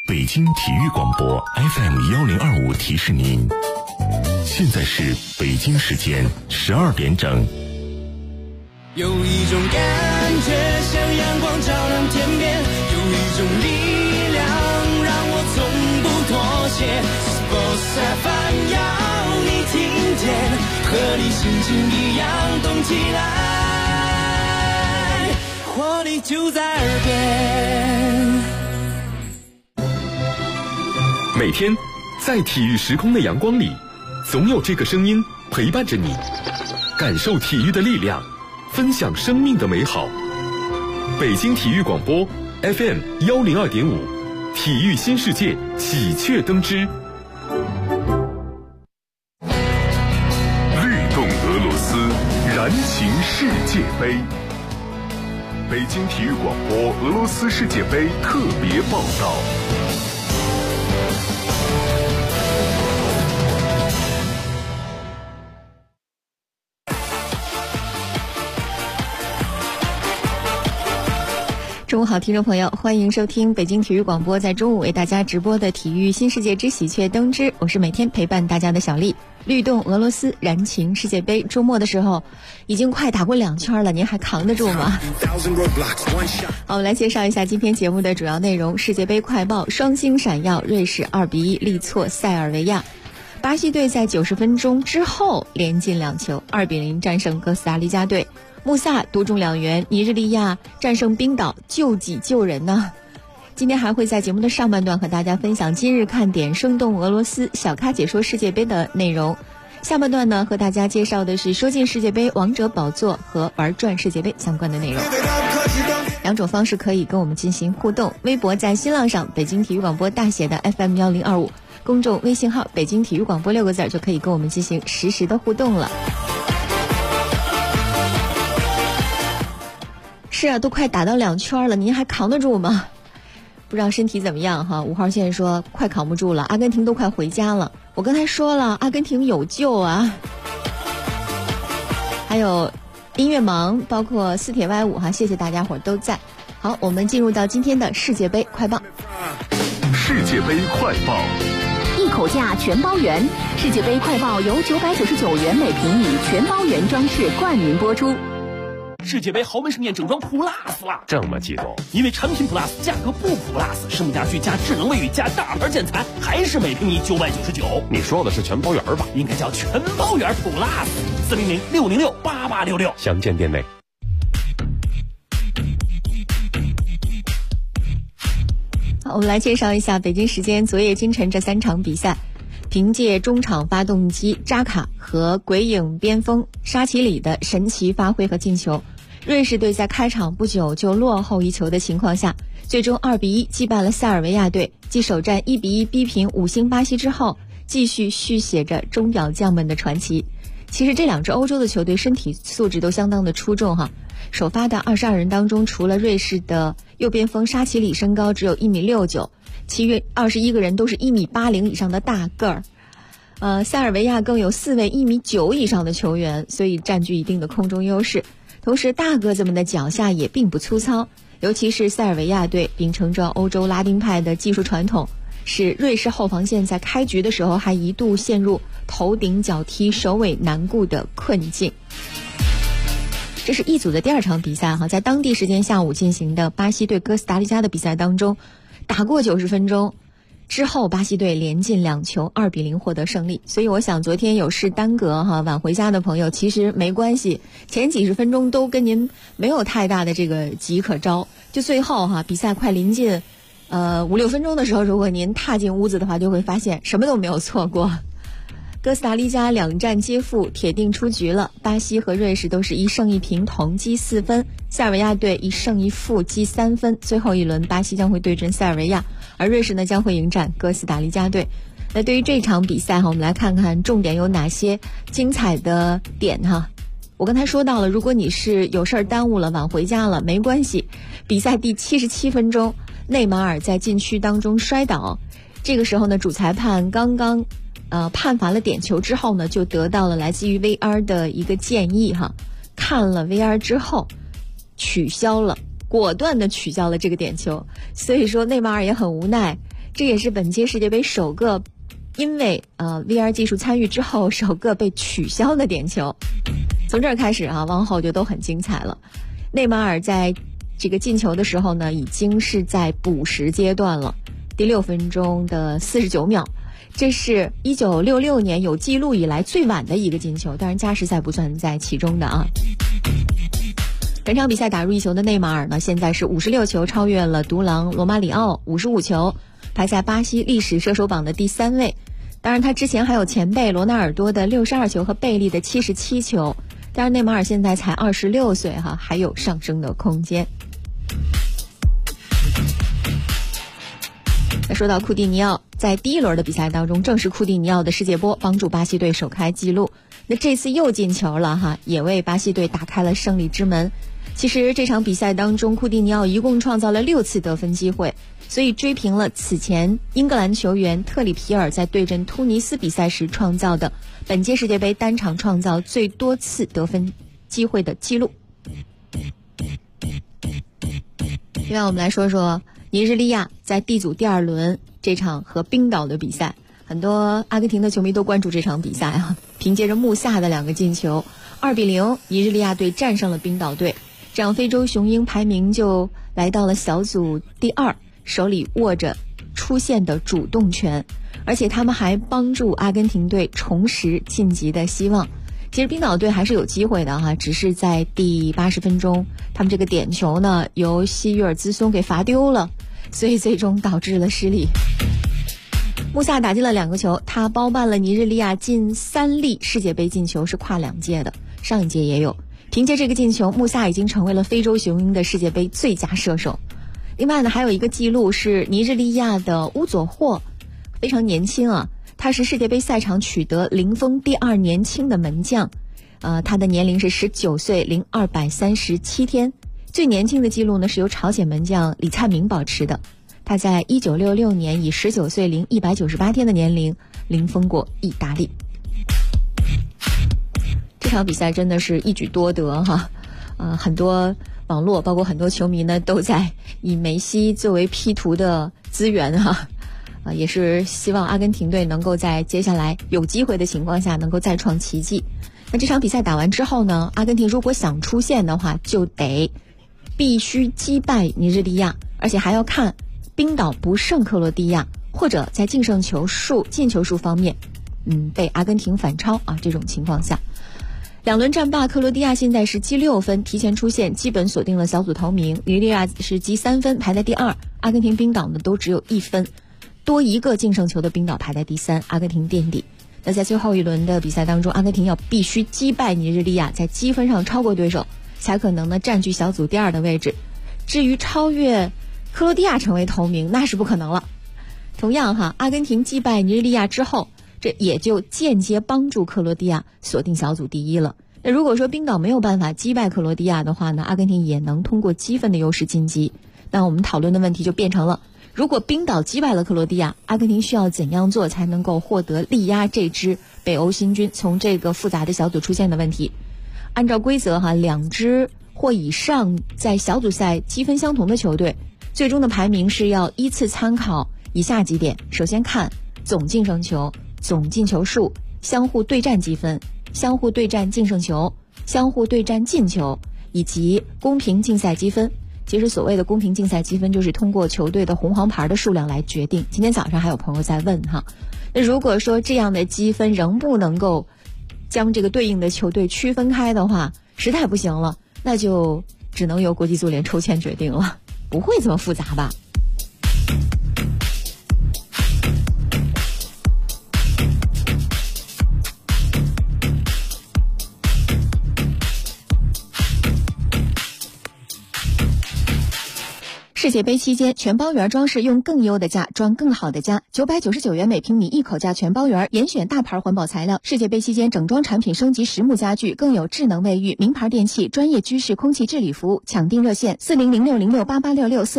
北京体育广播 FM1025提示您，现在是北京时间12点整。 有一种感觉像阳光照亮天边，有一种力量让我从不妥协。Sports FM 要你听见，和你心情一样动起来，活力就在耳边。 每天在体育时空的阳光里，总有这个声音陪伴着你，感受体育的力量，分享生命的美好。北京体育广播 FM102.5，体育新世界喜鹊登枝。律动俄罗斯，燃情世界杯。北京体育广播俄罗斯世界杯特别报道。 中午好，听众朋友，欢迎收听北京体育广播在中午为大家直播的体育新世界之喜鹊登枝，我是每天陪伴大家的小丽。律动俄罗斯，燃情世界杯，周末的时候已经快打过2圈了，您还扛得住吗？好，我们来介绍一下今天节目的主要内容。世界杯快报，双星闪耀，瑞士2-1力挫塞尔维亚。巴西队在90分钟之后连进2球，2-0战胜哥斯达黎加队。穆萨独中2元，尼日利亚战胜冰岛，救己救人呢。今天还会在节目的上半段和大家分享今日看点，生动俄罗斯，小咖解说世界杯的内容。下半段呢，和大家介绍的是说进世界杯、王者宝座和玩转世界杯相关的内容。2种方式可以跟我们进行互动，微博在新浪上北京体育广播大写的 FM1025， 公众微信号北京体育广播6个字就可以跟我们进行实时的互动了。是啊，都快打到2圈了，您还扛得住吗？不知道身体怎么样哈。5号线说快扛不住了，阿根廷都快回家了。我刚才说了，阿根廷有救啊。还有音乐盲，包括四铁 Y5哈，谢谢大家伙都在。好，我们进入到今天的世界杯快报。 世界杯快报， 一口价全包圆。世界杯快报由999元每平米全包圆装饰冠名播出。 世界杯豪门盛宴整装 Plus 了， 这么激动？ 因为产品 Plus 价格不 Plus， 声家具加智能卫浴加大牌建材，还是每平米999。 你说的是全包圆吧？ 应该叫全包圆 Plus。400-606-8866， 详见店内。 好，我们来介绍一下北京时间昨夜今晨这3场比赛。凭借中场发动机扎卡和鬼影边锋沙奇里的神奇发挥和进球，瑞士队在开场不久就落后1球的情况下，最终2-1击败了塞尔维亚队，继首战1-1逼平5星巴西之后，继续续写着钟表匠们的传奇。其实这2支欧洲的球队身体素质都相当的出众哈。首发的22人当中，除了瑞士的右边锋沙奇里身高只有1.69米，其余21个人都是1.80米以上的大个儿。塞尔维亚更有4位1.9米以上的球员，所以占据一定的空中优势。同时大个子们的脚下也并不粗糙，尤其是塞尔维亚队秉承着欧洲拉丁派的技术传统，使瑞士后防线在开局的时候还一度陷入头顶脚踢首尾难顾的困境。这是一组的第2场比赛哈，在当地时间下午进行的巴西对哥斯达黎加的比赛当中，打过90分钟之后，巴西队连进2球，2-0获得胜利。所以我想昨天有事耽搁哈，晚回家的朋友其实没关系，前几十分钟都跟您没有太大的这个急可招。就最后哈，比赛快临近5-6分钟的时候，如果您踏进屋子的话，就会发现什么都没有错过。哥斯达黎加2战皆负，铁定出局了。巴西和瑞士都是1胜1平，同积4分。塞尔维亚队1胜1负，积3分。最后一轮，巴西将会对阵塞尔维亚，而瑞士呢将会迎战哥斯达黎加队。那对于这场比赛哈，我们来看看重点有哪些精彩的点哈。我刚才说到了，如果你是有事儿耽误了，晚回家了，没关系。比赛第77分钟，内马尔在禁区当中摔倒，这个时候呢，主裁判刚刚判罚了点球之后呢，就得到了来自于 VR 的一个建议哈。看了 VR 之后，果断的取消了这个点球。所以说内马尔也很无奈， 这也是本届世界杯首个因为VR 技术参与之后首个被取消的点球。从这儿开始往后就都很精彩了。内马尔在这个进球的时候呢，已经是在补时阶段了，第6分钟的49秒，这是1966年有记录以来最晚的一个进球，当然加时赛不算在其中的啊。本场比赛打入1球的内马尔呢，现在是56球，超越了独狼罗马里奥55球，排在巴西历史射手榜的第3位。当然他之前还有前辈罗纳尔多的62球和贝利的77球，当然内马尔现在才26岁还有上升的空间。那说到库蒂尼奥，在第1轮的比赛当中，正是库蒂尼奥的世界波帮助巴西队首开纪录，那这次又进球了也为巴西队打开了胜利之门。其实这场比赛当中，库蒂尼奥一共创造了6次得分机会，所以追平了此前英格兰球员特里皮尔在对阵突尼斯比赛时创造的本届世界杯单场创造最多次得分机会的记录。另外我们来说说尼日利亚在 D 组第2轮这场和冰岛的比赛，很多阿根廷的球迷都关注这场比赛凭借着穆萨的2个进球，2-0尼日利亚队战胜了冰岛队，这样非洲雄鹰排名就来到了小组第2，手里握着出线的主动权，而且他们还帮助阿根廷队重拾晋级的希望。其实冰岛队还是有机会的只是在第80分钟，他们这个点球呢由西约尔兹松给罚丢了，所以最终导致了失利。穆萨打进了2个球，他包办了尼日利亚近3粒世界杯进球，是跨2届的，上一届也有。凭借这个进球，穆萨已经成为了非洲雄鹰的世界杯最佳射手。另外呢，还有一个记录是尼日利亚的乌佐霍，非常年轻他是世界杯赛场取得零封第2年轻的门将，他的年龄是19岁零237天，最年轻的记录呢是由朝鲜门将李灿明保持的，他在1966年以19岁零198天的年龄零封过意大利。这场比赛真的是一举多得很多网络包括很多球迷呢都在以梅西作为 P 图的资源也是希望阿根廷队能够在接下来有机会的情况下能够再创奇迹。那这场比赛打完之后呢，阿根廷如果想出线的话，就必须击败尼日利亚，而且还要看冰岛不胜克罗地亚，或者在净球数方面被阿根廷反超这种情况下。2轮战罢，克罗地亚现在是积6分，提前出线，基本锁定了小组头名。尼日利亚是积3分，排在第2，阿根廷、冰岛呢都只有1分，多一个净胜球的冰岛排在第3，阿根廷垫底。那在最后一轮的比赛当中，阿根廷要必须击败尼日利亚，在积分上超过对手，才可能呢占据小组第2的位置。至于超越克罗地亚成为头名，那是不可能了。同样阿根廷击败尼日利亚之后，这也就间接帮助克罗地亚锁定小组第1了。那如果说冰岛没有办法击败克罗地亚的话呢，阿根廷也能通过积分的优势晋级。那我们讨论的问题就变成了，如果冰岛击败了克罗地亚，阿根廷需要怎样做才能够获得力压这支北欧新军从这个复杂的小组出现的问题？按照规则2支或以上在小组赛积分相同的球队，最终的排名是要依次参考以下几点。首先看总净胜球、总进球数、相互对战积分、相互对战净胜球、相互对战进球以及公平竞赛积分。其实所谓的公平竞赛积分就是通过球队的红黄牌的数量来决定。今天早上还有朋友在问那如果说这样的积分仍不能够将这个对应的球队区分开的话，实在不行了，那就只能由国际足联抽签决定了，不会这么复杂吧？世界杯期间，全包圆装饰用更优的价装更好的家，999元每平米一口价全包圆，严选大牌环保材料。世界杯期间，整装产品升级实木家具，更有智能卫浴、名牌电器、专业居室空气治理服务。抢订热线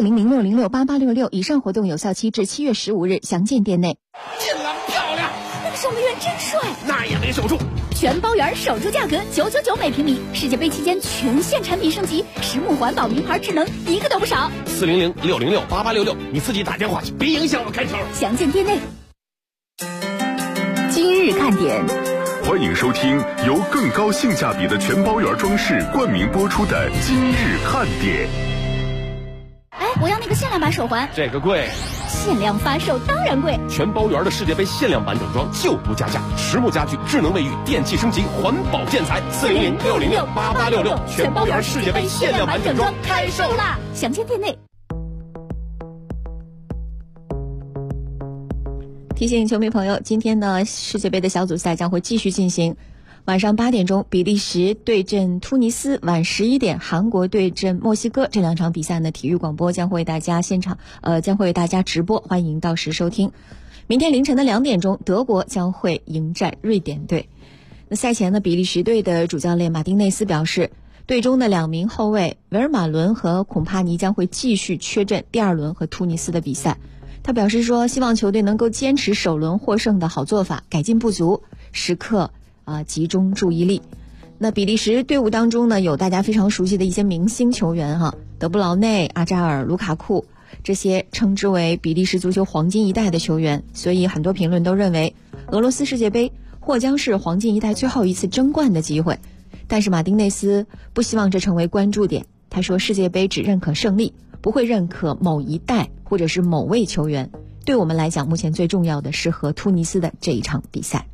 ：4006068866，4006068866。以上活动有效期至7月15日，详见店内。 进篮漂亮， 守门员真帅， 那也没守住。 全包圆守住价格999每平米，世界杯期间全线产品升级，实木环保名牌智能一个都不少。 400-606-8866，你自己打电话去，别影响我开球。 详见店内。今日看点， 欢迎收听由更高性价比的全包圆装饰冠名播出的今日看点。 我要那个限量版手环， 这个贵。 限量发售当然贵。 全包圆的世界杯限量版整装就不加价，实木家具、智能卫浴、电器升级、环保建材。400-606-8866，全包圆世界杯限量版整装开售啦！ 详见店内。 提醒球迷朋友，今天呢，世界杯的小组赛将会继续进行。晚上8点钟，比利时对阵突尼斯；晚11点，韩国对阵墨西哥。这2场比赛呢，体育广播将会为大家直播，欢迎到时收听。明天凌晨的2点钟，德国将会迎战瑞典队。那赛前呢，比利时队的主教练马丁内斯表示，队中的2名后卫维尔马伦和孔帕尼将会继续缺阵第2轮和突尼斯的比赛。他表示说，希望球队能够坚持首轮获胜的好做法，改进不足，时刻集中注意力。那比利时队伍当中呢，有大家非常熟悉的一些明星球员德布劳内、阿扎尔、卢卡库，这些称之为比利时足球黄金一代的球员。所以很多评论都认为，俄罗斯世界杯或将是黄金一代最后一次争冠的机会。但是马丁内斯不希望这成为关注点。他说，世界杯只认可胜利，不会认可某一代或者是某位球员。对我们来讲，目前最重要的是和突尼斯的这一场比赛。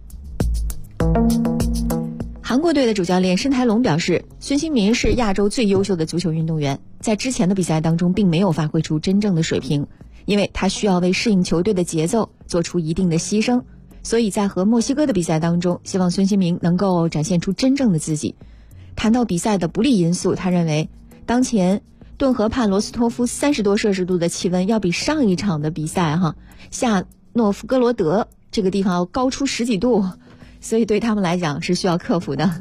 韩国队的主教练申台龙表示，孙兴民是亚洲最优秀的足球运动员，在之前的比赛当中并没有发挥出真正的水平，因为他需要为适应球队的节奏做出一定的牺牲，所以在和墨西哥的比赛当中，希望孙兴民能够展现出真正的自己。谈到比赛的不利因素，他认为当前顿河畔罗斯托夫30多摄氏度的气温要比上一场的比赛夏诺夫哥罗德这个地方要高出10几度，所以对他们来讲是需要克服的。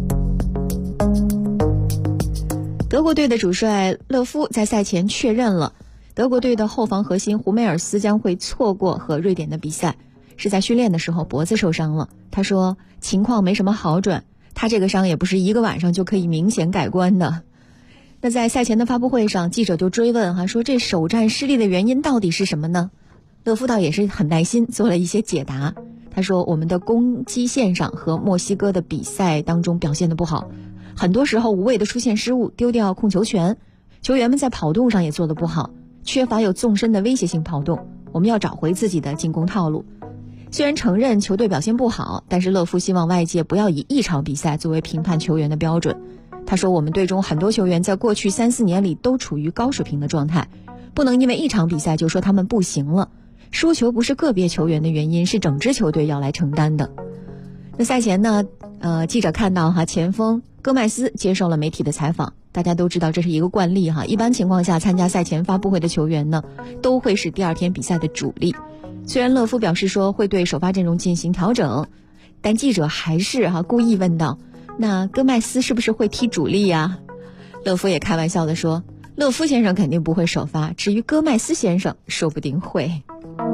德国队的主帅勒夫在赛前确认了，德国队的后防核心胡梅尔斯将会错过和瑞典的比赛，是在训练的时候脖子受伤了。他说情况没什么好转，他这个伤也不是一个晚上就可以明显改观的。那在赛前的发布会上，记者就追问说这首战失利的原因到底是什么呢？勒夫倒也是很耐心做了一些解答。他说，我们的攻击线上和墨西哥的比赛当中表现得不好，很多时候无谓的出现失误，丢掉控球权，球员们在跑动上也做得不好，缺乏有纵深的威胁性跑动，我们要找回自己的进攻套路。虽然承认球队表现不好，但是勒夫希望外界不要以一场比赛作为评判球员的标准。他说，我们队中很多球员在过去3-4年里都处于高水平的状态，不能因为一场比赛就说他们不行了。输球不是个别球员的原因，是整支球队要来承担的。那赛前呢，记者看到前锋戈麦斯接受了媒体的采访。大家都知道这是一个惯例一般情况下参加赛前发布会的球员呢，都会是第2天比赛的主力。虽然勒夫表示说会对首发阵容进行调整，但记者还是故意问道，那戈麦斯是不是会踢主力呀？勒夫也开玩笑地说，勒夫先生肯定不会首发，至于戈麦斯先生说不定会。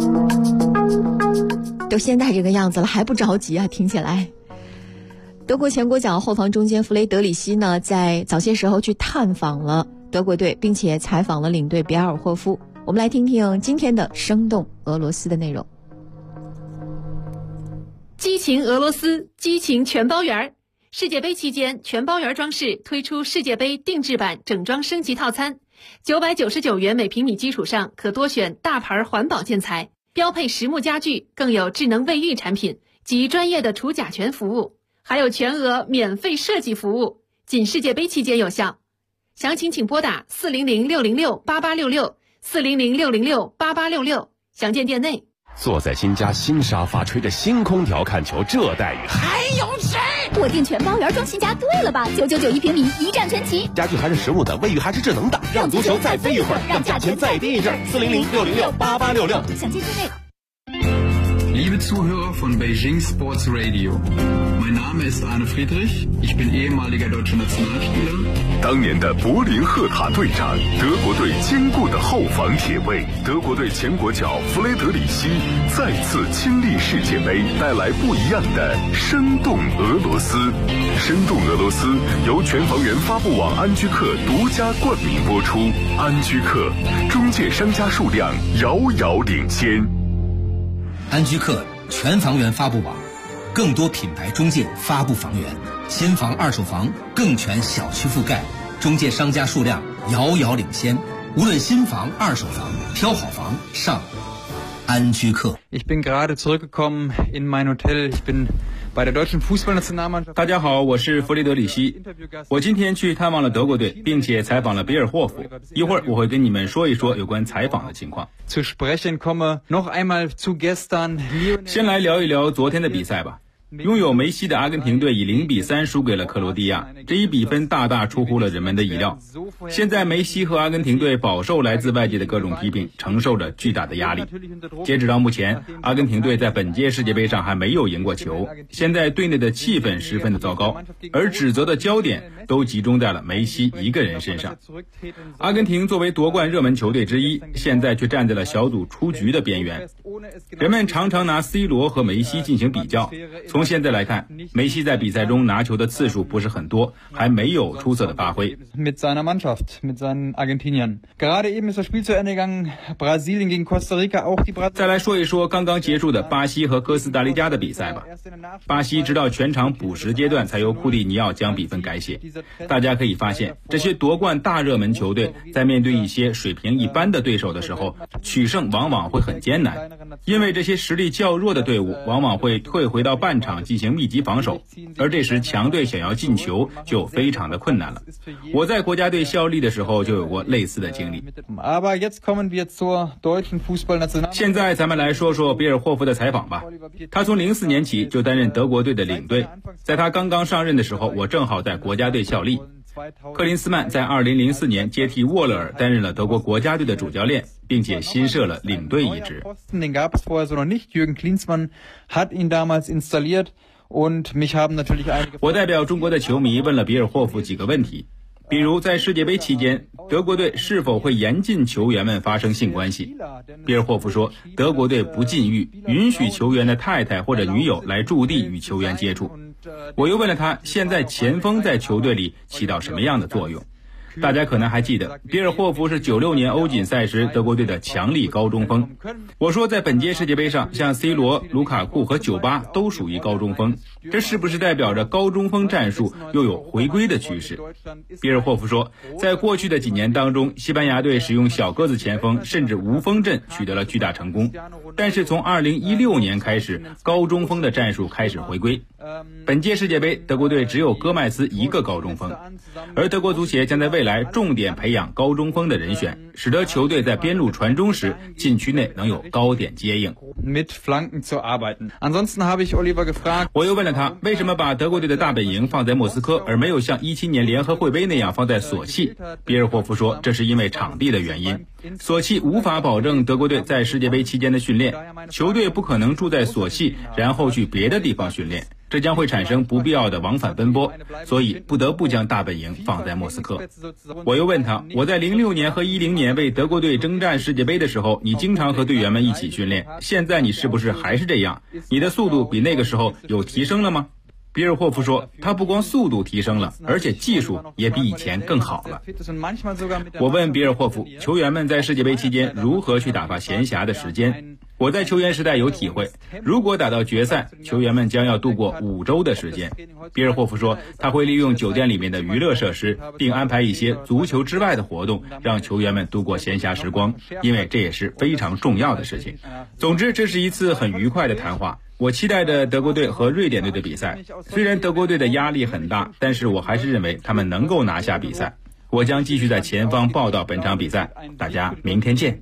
都现在这个样子了还不着急听起来。德国前国脚后防中坚弗雷德里希呢，在早些时候去探访了德国队，并且采访了领队比尔霍夫。我们来听听今天的生动俄罗斯的内容。 激情俄罗斯，激情全包圆。世界杯期间，全包圆装饰推出世界杯定制版整装升级套餐，999元每平米基础上可多选大牌环保建材，标配实木家具，更有智能卫浴产品及专业的除甲醛服务，还有全额免费设计服务，仅世界杯期间有效。详情请拨打400-606-8866，400-606-8866，详见店内。 坐在新家新沙发，吹着新空调看球，这待遇还有谁？ 我订全包圆装新家对了吧？999一平米，一站全齐， 家具还是实木的，卫浴还是智能的，让足球再飞一会儿，让价钱再低一阵。400-606-8866， 详见店内。 因为 Liebe Zuhörer von Beijing Sports Radio, mein Name ist Arne Friedrich, ich bin ehemaliger deutscher Nationalspieler。 当年的柏林赫塔队长，德国队坚固的后防铁卫，德国队前国脚弗雷德里希再次亲历世界杯，带来不一样的生动俄罗斯。生动俄罗斯由全房源发布网安居客独家冠名播出。安居客中介商家数量遥遥领先。 安居客全房源发布网，更多品牌中介发布房源，新房二手房更全小区覆盖，中介商家数量遥遥领先。无论新房二手房，挑好房上安居客。 Ich bin gerade zurückgekommen in mein Hotel. Ich bin bei der deutschen Fußballnationalmannschaft。 大家好，我是弗雷德里希。我今天去探望了德国队，并且采访了比尔霍夫。一会儿我会跟你们说一说有关采访的情况。 Zu sprechen komme noch einmal zu gestern。 先来聊一聊昨天的比赛吧。 拥有梅西的阿根廷队以0-3输给了克罗地亚，这一比分大大出乎了人们的意料。现在梅西和阿根廷队饱受来自外界的各种批评，承受着巨大的压力。截止到目前，阿根廷队在本届世界杯上还没有赢过球，现在队内的气氛十分的糟糕，而指责的焦点都集中在了梅西一个人身上。阿根廷作为夺冠热门球队之一，现在却站在了小组出局的边缘。人们常常拿 C 罗和梅西进行比较。 从现在来看，梅西在比赛中拿球的次数不是很多，还没有出色的发挥。 Mit seiner Mannschaft, mit seinen Argentiniern. Gerade eben ist das Spiel zu Ende gegangen. Brasilien gegen Costa Rica auch die Brasilien. 再来说一说刚刚结束的巴西和哥斯达黎加的比赛吧。巴西直到全场补时阶段才由库蒂尼奥将比分改写。大家可以发现，这些夺冠大热门球队在面对一些水平一般的对手的时候，取胜往往会很艰难，因为这些实力较弱的队伍往往会退回到半场进行密集防守，而这时强队想要进球就非常的困难了。我在国家队效力的时候就有过类似的经历。现在咱们来说说比尔霍夫的采访吧。他从04年起就担任德国队的领队，在他刚刚上任的时候，我正好在国家队效力。克林斯曼在2004年接替沃勒尔担任了德国国家队的主教练，并且新设了领队一职。 我代表中国的球迷问了比尔霍夫几个问题，比如在世界杯期间，德国队是否会严禁球员们发生性关系？比尔霍夫说，德国队不禁欲，允许球员的太太或者女友来驻地与球员接触。我又问了他，现在前锋在球队里起到什么样的作用？ 大家可能还记得，比尔霍夫是96年欧锦赛时德国队的强力高中锋。我说，在本届世界杯上，像 C 罗、卢卡库和酒吧都属于高中锋，这是不是代表着高中锋战术又有回归的趋势？比尔霍夫说，在过去的几年当中，西班牙队使用小个子前锋甚至无锋阵取得了巨大成功，但是从2016年开始，高中锋的战术开始回归。本届世界杯，德国队只有戈麦斯一个高中锋，而德国足协将在未来重点培养高中锋的人选，使得球队在边路传中时，禁区内能有高点接应。我又问了他，为什么把德国队的大本营放在莫斯科，而没有像17年联合会杯那样放在索契？比尔霍夫说，这是因为场地的原因。索契无法保证德国队在世界杯期间的训练，球队不可能住在索契，然后去别的地方训练。 这将会产生不必要的往返奔波，所以不得不将大本营放在莫斯科。我又问他，我在06年和10年为德国队征战世界杯的时候，你经常和队员们一起训练，现在你是不是还是这样？你的速度比那个时候有提升了吗？比尔霍夫说，他不光速度提升了，而且技术也比以前更好了。我问比尔霍夫，球员们在世界杯期间如何去打发闲暇的时间？ 我在球员时代有体会，如果打到决赛，球员们将要度过5周的时间。比尔霍夫说，他会利用酒店里面的娱乐设施，并安排一些足球之外的活动，让球员们度过闲暇时光，因为这也是非常重要的事情。总之，这是一次很愉快的谈话。我期待着德国队和瑞典队的比赛，虽然德国队的压力很大，但是我还是认为他们能够拿下比赛。 我将继续在前方报道本场比赛，大家明天见。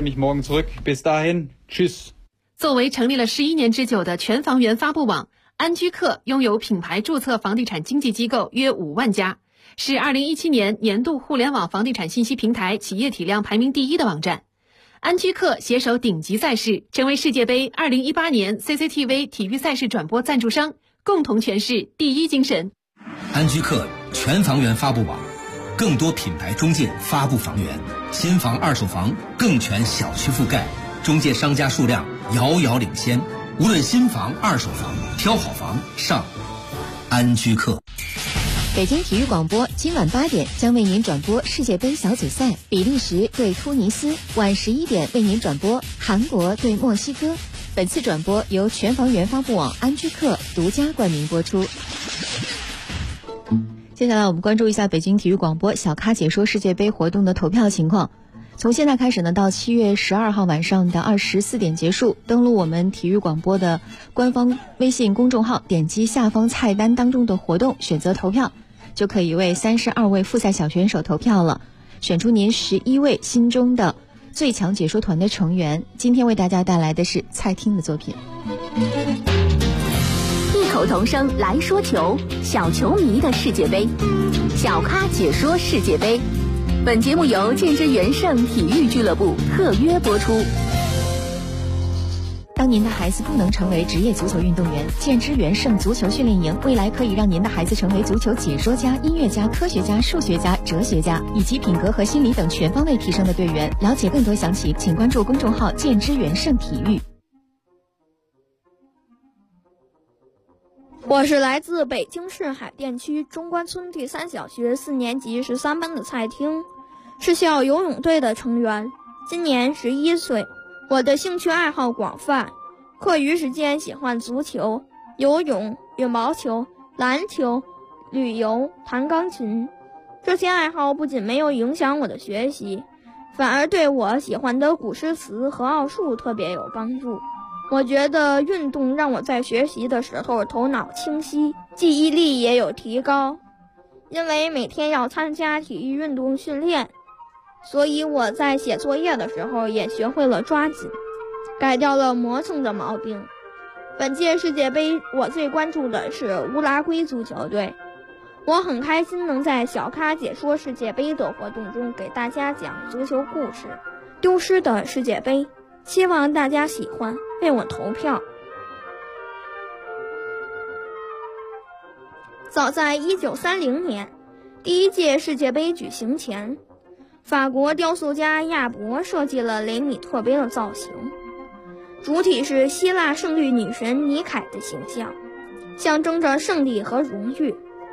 作为成立了11年之久的全房源发布网，安居客拥有品牌注册房地产经纪机构约5万家，是2017年年度互联网房地产信息平台企业体量排名第1的网站。 安居客携手顶级赛事，成为世界杯2018年 CCTV 体育赛事转播赞助商，共同诠释第一精神。 安居客全房源发布网，更多品牌中介发布房源，新房二手房更全小区覆盖，中介商家数量遥遥领先。无论新房二手房，挑好房上安居客。 北京体育广播今晚8点将为您转播世界杯小组赛，比利时对突尼斯；晚11点为您转播韩国对墨西哥。本次转播由全房源发布网安居客独家冠名播出。接下来我们关注一下北京体育广播小咖解说世界杯活动的投票情况。从现在开始呢，到7月12号晚上的24点结束，登录我们体育广播的官方微信公众号，点击下方菜单当中的活动，选择投票，就可以为32位复赛小选手投票了，选出您11位心中的最强解说团的成员。今天为大家带来的是蔡听的作品。 异口同声来说球，小球迷的世界杯，小咖解说世界杯。本节目由建之元盛体育俱乐部特约播出。 当您的孩子不能成为职业足球运动员，建之元盛足球训练营未来可以让您的孩子成为足球解说家、音乐家、科学家、数学家、哲学家，以及品格和心理等全方位提升的队员。了解更多详情，请关注公众号建之元盛体育。 我是来自北京市海淀区中关村第3小学4年级13班的蔡听，是校游泳队的成员，今年11岁。我的兴趣爱好广泛，课余时间喜欢足球、游泳、羽毛球、篮球、旅游、弹钢琴。这些爱好不仅没有影响我的学习，反而对我喜欢的古诗词和奥数特别有帮助。我觉得运动让我在学习的时候头脑清晰，记忆力也有提高。因为每天要参加体育运动训练，所以我在写作业的时候也学会了抓紧，改掉了磨蹭的毛病。本届世界杯我最关注的是乌拉圭足球队，我很开心能在小咖解说世界杯的活动中给大家讲足球故事，丢失的世界杯，希望大家喜欢，为我投票。早在1930年，第一届世界杯举行前，法国雕塑家亚伯设计了雷米特杯的造型，主体是希腊胜利女神尼凯的形象，象征着胜利和荣誉。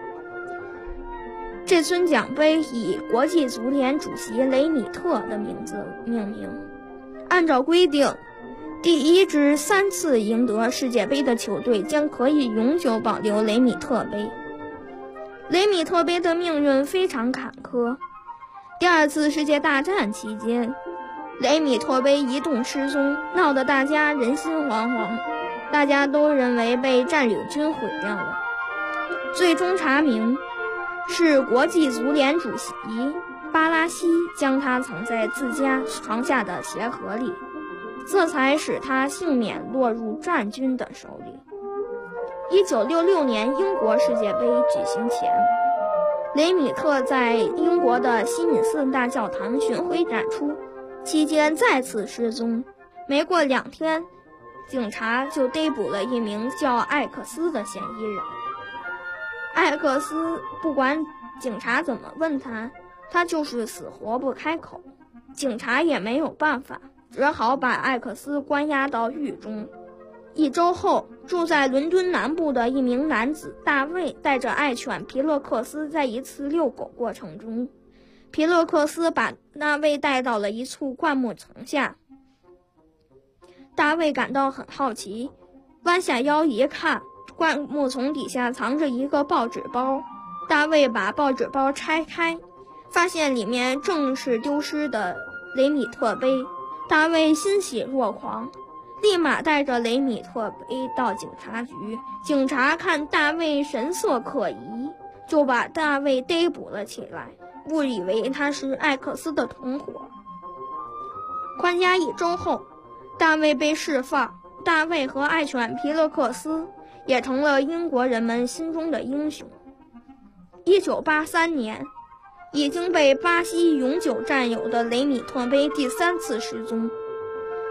这尊奖杯以国际足联主席雷米特的名字命名。按照规定，第1支3次赢得世界杯的球队将可以永久保留雷米特杯。雷米特杯的命运非常坎坷。第2次世界大战期间，雷米特杯一度失踪，闹得大家人心惶惶，大家都认为被占领军毁掉了。最终查明是国际足联主席巴拉西将它藏在自家床下的鞋盒里，这才使他幸免落入战军的手里。1966年英国世界杯举行前，雷米特在英国的西敏寺大教堂巡回展出，期间再次失踪。没过2天，警察就逮捕了一名叫艾克斯的嫌疑人。艾克斯不管警察怎么问他，他就是死活不开口。警察也没有办法，只好把艾克斯关押到狱中。1周后，住在伦敦南部的一名男子大卫带着爱犬皮勒克斯在一次遛狗过程中，皮勒克斯把大卫带到了一簇灌木丛下。大卫感到很好奇，弯下腰一看，灌木丛底下藏着一个报纸包。大卫把报纸包拆开，发现里面正是丢失的雷米特杯。大卫欣喜若狂，立马带着雷米特杯到警察局。警察看大卫神色可疑，就把大卫逮捕了起来，误以为他是艾克斯的同伙。关押1周后，大卫被释放。大卫和爱犬皮勒克斯也成了英国人们心中的英雄。1983年，已经被巴西永久占有的雷米特杯第3次失踪。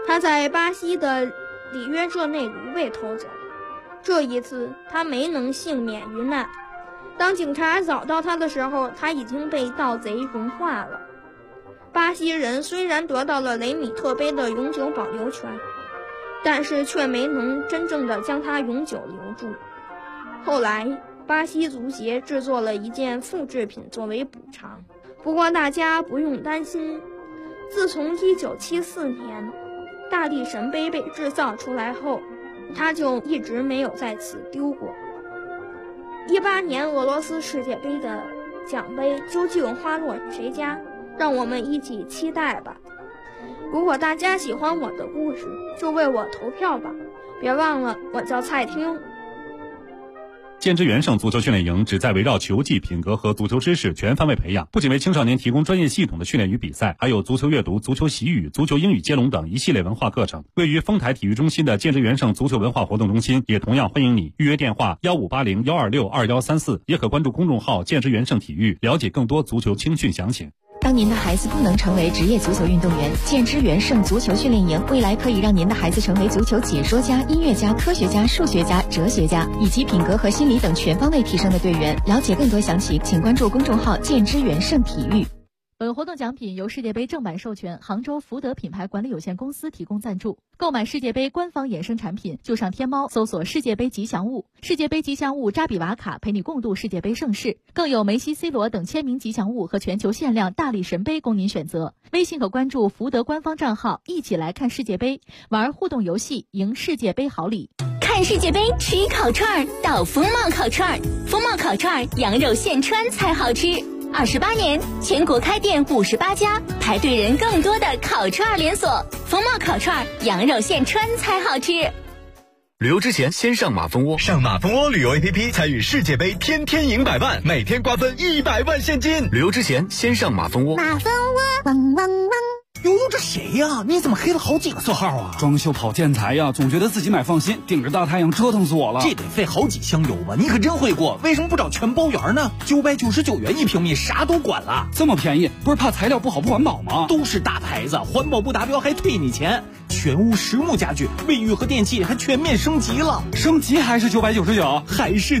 他在巴西的里约热内卢被偷走，这一次他没能幸免于难。当警察找到他的时候，他已经被盗贼融化了。巴西人虽然得到了雷米特杯的永久保留权，但是却没能真正的将它永久留住。后来巴西足协制作了一件复制品作为补偿，不过大家不用担心，自从1974年大力神杯被制造出来后，它就一直没有在此丢过。18年俄罗斯世界杯的奖杯究竟花落谁家，让我们一起期待吧。如果大家喜欢我的故事，就为我投票吧，别忘了我叫蔡听。 建之元盛足球训练营旨在围绕球技、品格和足球知识全方位培养，不仅为青少年提供专业系统的训练与比赛，还有足球阅读、足球习语、足球英语接龙等一系列文化课程。位于丰台体育中心的建之元盛足球文化活动中心也同样欢迎你，预约电话1580-126-2134，也可关注公众号建之元盛体育，了解更多足球青训详情。 当您的孩子不能成为职业足球运动员，建之元盛足球训练营未来可以让您的孩子成为足球解说家、音乐家、科学家、数学家、哲学家，以及品格和心理等全方位提升的队员。了解更多详情，请关注公众号建之元盛体育。 本活动奖品由世界杯正版授权杭州福德品牌管理有限公司提供赞助。购买世界杯官方衍生产品，就上天猫搜索世界杯吉祥物，世界杯吉祥物扎比瓦卡陪你共度世界杯盛世，更有梅西、C 罗等签名吉祥物和全球限量大力神杯供您选择。微信可关注福德官方账号，一起来看世界杯，玩互动游戏，赢世界杯好礼。 看世界杯吃烤串到风貌烤串，风貌烤串羊肉现穿才好吃。28年，全国开店58家，排队人更多的烤串连锁。风貌烤串，羊肉现穿才好吃。 旅游之前先上马蜂窝，上马蜂窝旅游 APP 参与世界杯，天天赢100万，每天瓜分100万现金。旅游之前先上马蜂窝。 马蜂窝，汪汪汪。 悠悠，这谁呀？你怎么黑了好几个色号啊？ 装修跑建材呀，总觉得自己买放心，顶着大太阳折腾死我了。 这得费好几箱油吧？你可真会过，为什么不找全包圆呢？999元1平米，啥都管了。 这么便宜，不是怕材料不好不环保吗？ 都是大牌子，环保不达标还退你钱。全屋实木家具，卫浴和电器还全面升级了。 升级还是999？ 还是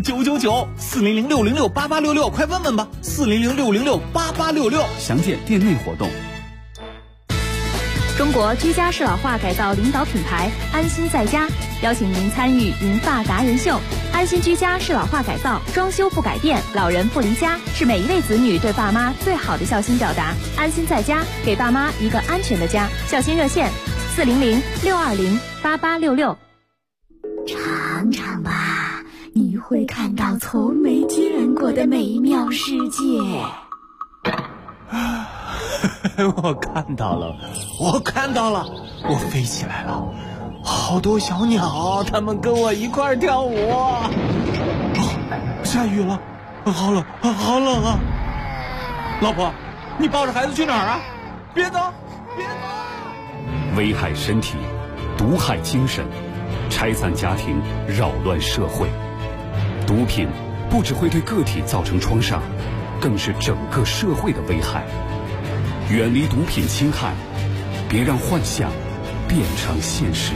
999？400-606-8866，快问问吧。400-606-8866， 详见店内活动。 中国居家适老化改造领导品牌安心在家邀请您参与银发达人秀。安心居家适老化改造，装修不改变，老人不离家，是每一位子女对爸妈最好的孝心表达。安心在家，给爸妈一个安全的家。孝心热线400-620-8866。 尝尝吧，你会看到从没见过的美妙世界。 我看到了，我飞起来了，好多小鸟，它们跟我一块儿跳舞。下雨了，好冷啊！老婆，你抱着孩子去哪儿啊？别走！ 危害身体，毒害精神，拆散家庭，扰乱社会。毒品不只会对个体造成创伤，更是整个社会的危害。远离毒品侵害，别让幻想变成现实。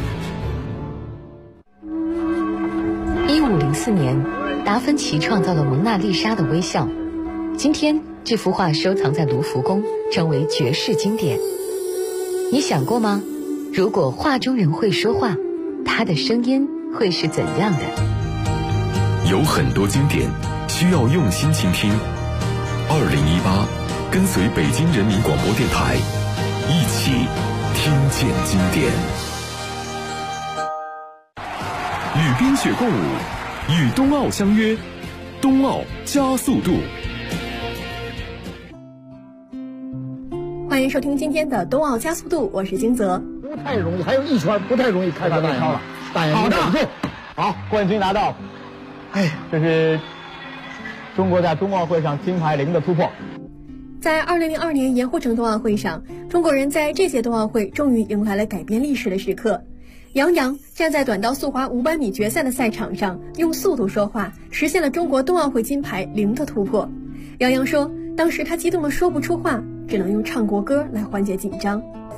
1504年，达芬奇创造了蒙娜丽莎的微笑。今天，这幅画收藏在卢浮宫，成为绝世经典。你想过吗？如果画中人会说话，他的声音会是怎样的？ 有很多经典需要用心倾听。2018，跟随北京人民广播电台，一起听见经典。与冰雪共舞，与冬奥相约，冬奥加速度。 欢迎收听今天的冬奥加速度，我是金泽。 不太容易，还有一圈不太容易开到那超了。大眼睛守住，好，冠军拿到。哎，这是中国在冬奥会上金牌零的突破。 在2002年盐湖城冬奥会上，中国人在这届冬奥会终于迎来了改变历史的时刻。杨洋站在短道速滑500米决赛的赛场上，用速度说话，实现了中国冬奥会金牌零的突破。杨洋说，当时他激动得说不出话，只能用唱国歌来缓解紧张。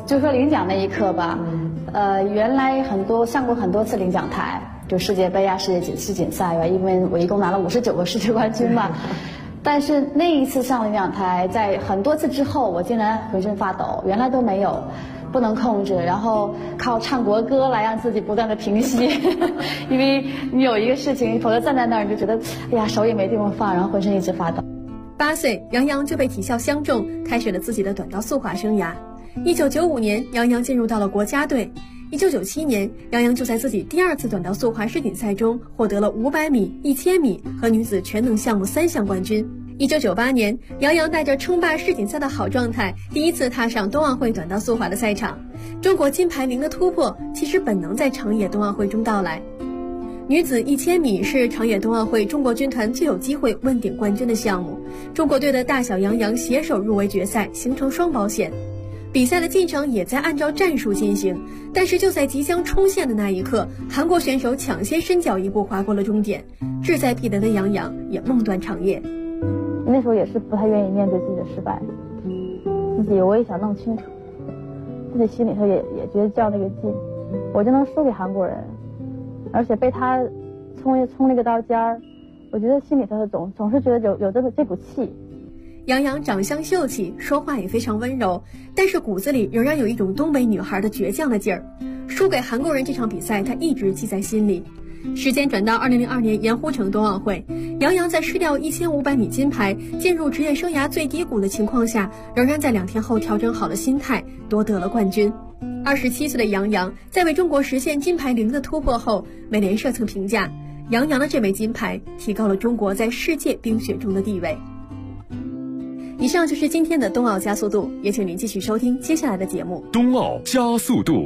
就说领奖那一刻吧，原来上过很多次领奖台，就世界杯啊、世锦赛啊，因为我一共拿了59个世界冠军嘛。但是那一次上领奖台，在很多次之后，我竟然浑身发抖，原来都没有，不能控制，然后靠唱国歌来让自己不断的平息，因为你有一个事情，否则站在那儿你就觉得，哎呀，手也没地方放，然后浑身一直发抖。 8岁，杨洋就被体校相中，开始了自己的短道速滑生涯。1995年，杨洋进入到了国家队。1997年，杨洋就在自己第2次短道速滑世锦赛中获得了500米、1000米和女子全能项目3项冠军。1998年，杨洋带着称霸世锦赛的好状态，第一次踏上冬奥会短道速滑的赛场。中国金牌0的突破，其实本能在长野冬奥会中到来。女子1000米是长野冬奥会中国军团最有机会问鼎冠军的项目，中国队的大小杨洋携手入围决赛，形成双保险。比赛的进程也在按照战术进行，但是就在即将冲线的那一刻，韩国选手抢先伸脚一步划过了终点，志在必得的杨洋也梦断长夜。 那时候也是不太愿意面对自己的失败，自己我也想弄清楚，自己心里头也觉得较那个劲，我就能输给韩国人，而且被他冲那个刀尖儿，我觉得心里头总是觉得有这股气。 杨洋长相秀气，说话也非常温柔，但是骨子里仍然有一种东北女孩的倔强的劲儿。输给韩国人这场比赛，他一直记在心里。时间转到2002年盐湖城冬奥会，杨洋在失掉1500米金牌，进入职业生涯最低谷的情况下，仍然在2天后调整好了心态，夺得了冠军。27岁的杨洋在为中国实现金牌0的突破后，美联社曾评价，杨洋的这枚金牌提高了中国在世界冰雪中的地位。以上就是今天的冬奥加速度，也请您继续收听接下来的节目。 冬奥加速度，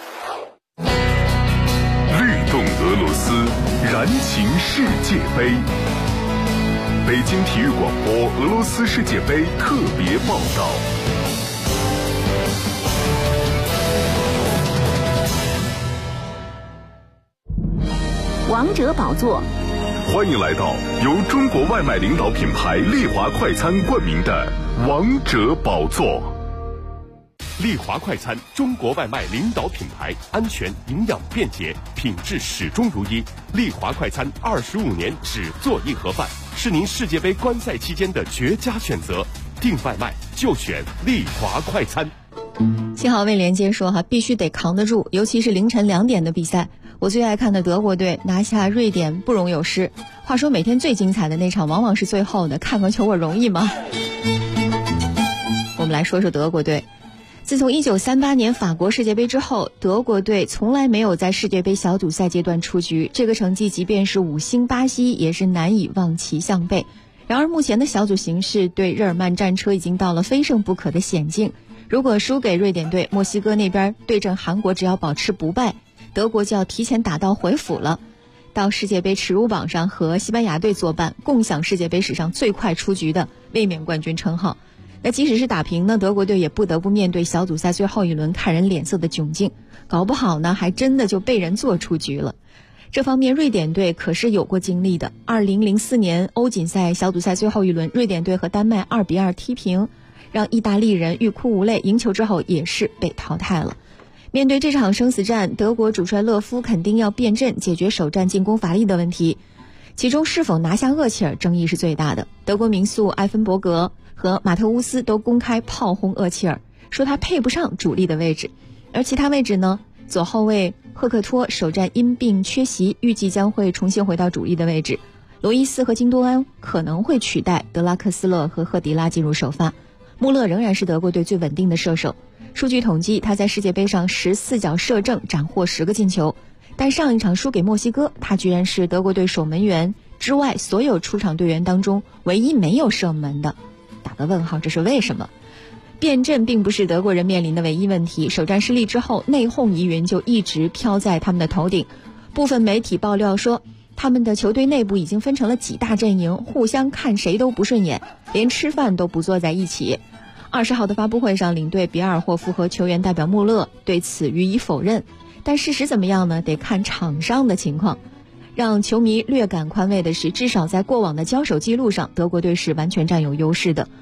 律动俄罗斯，燃情世界杯。北京体育广播俄罗斯世界杯特别报道。 王者宝座。 欢迎来到由中国外卖领导品牌丽华快餐冠名的王者宝座。 丽华快餐，中国外卖领导品牌，安全、营养、便捷，品质始终如一。丽华快餐25年只做一盒饭，是您世界杯观赛期间的绝佳选择。订外卖就选丽华快餐。 幸好魏连接说必须得扛得住，尤其是凌晨2点的比赛。我最爱看的德国队拿下瑞典不容有失。话说每天最精彩的那场往往是最后的，看个球我容易吗？我们来说说德国队。自从1938年法国世界杯之后，德国队从来没有在世界杯小组赛阶段出局，这个成绩即便是5星巴西也是难以望其项背。然而目前的小组形势对日耳曼战车已经到了非胜不可的险境。如果输给瑞典队，墨西哥那边对阵韩国只要保持不败，德国就要提前打道回府了，到世界杯耻辱榜上和西班牙队作伴，共享世界杯史上最快出局的卫冕冠军称号。那即使是打平呢，德国队也不得不面对小组赛最后一轮看人脸色的窘境，搞不好呢还真的就被人做出局了。这方面瑞典队可是有过经历的。2004年欧锦赛小组赛最后一轮，瑞典队和丹麦2-2踢平，让意大利人欲哭无泪，赢球之后也是被淘汰了。面对这场生死战，德国主帅勒夫肯定要变阵，解决首战进攻乏力的问题。其中是否拿下厄齐尔争议是最大的。德国名宿埃芬伯格和马特乌斯都公开炮轰厄齐尔，说他配不上主力的位置。而其他位置呢，左后卫赫克托首战因病缺席，预计将会重新回到主力的位置。罗伊斯和金多安可能会取代德拉克斯勒和赫迪拉进入首发。穆勒仍然是德国队最稳定的射手。数据统计，他在世界杯上14脚射正，斩获10个进球。但上一场输给墨西哥，他居然是德国队守门员之外所有出场队员当中唯一没有射门的。打个问号，这是为什么？变阵并不是德国人面临的唯一问题，首战失利之后，内讧疑云就一直飘在他们的头顶。部分媒体爆料说，他们的球队内部已经分成了几大阵营，互相看谁都不顺眼，连吃饭都不坐在一起。20号的发布会上，领队比尔霍夫和球员代表穆勒对此予以否认。但事实怎么样呢？得看场上的情况。让球迷略感宽慰的是，至少在过往的交手记录上，德国队是完全占有优势的。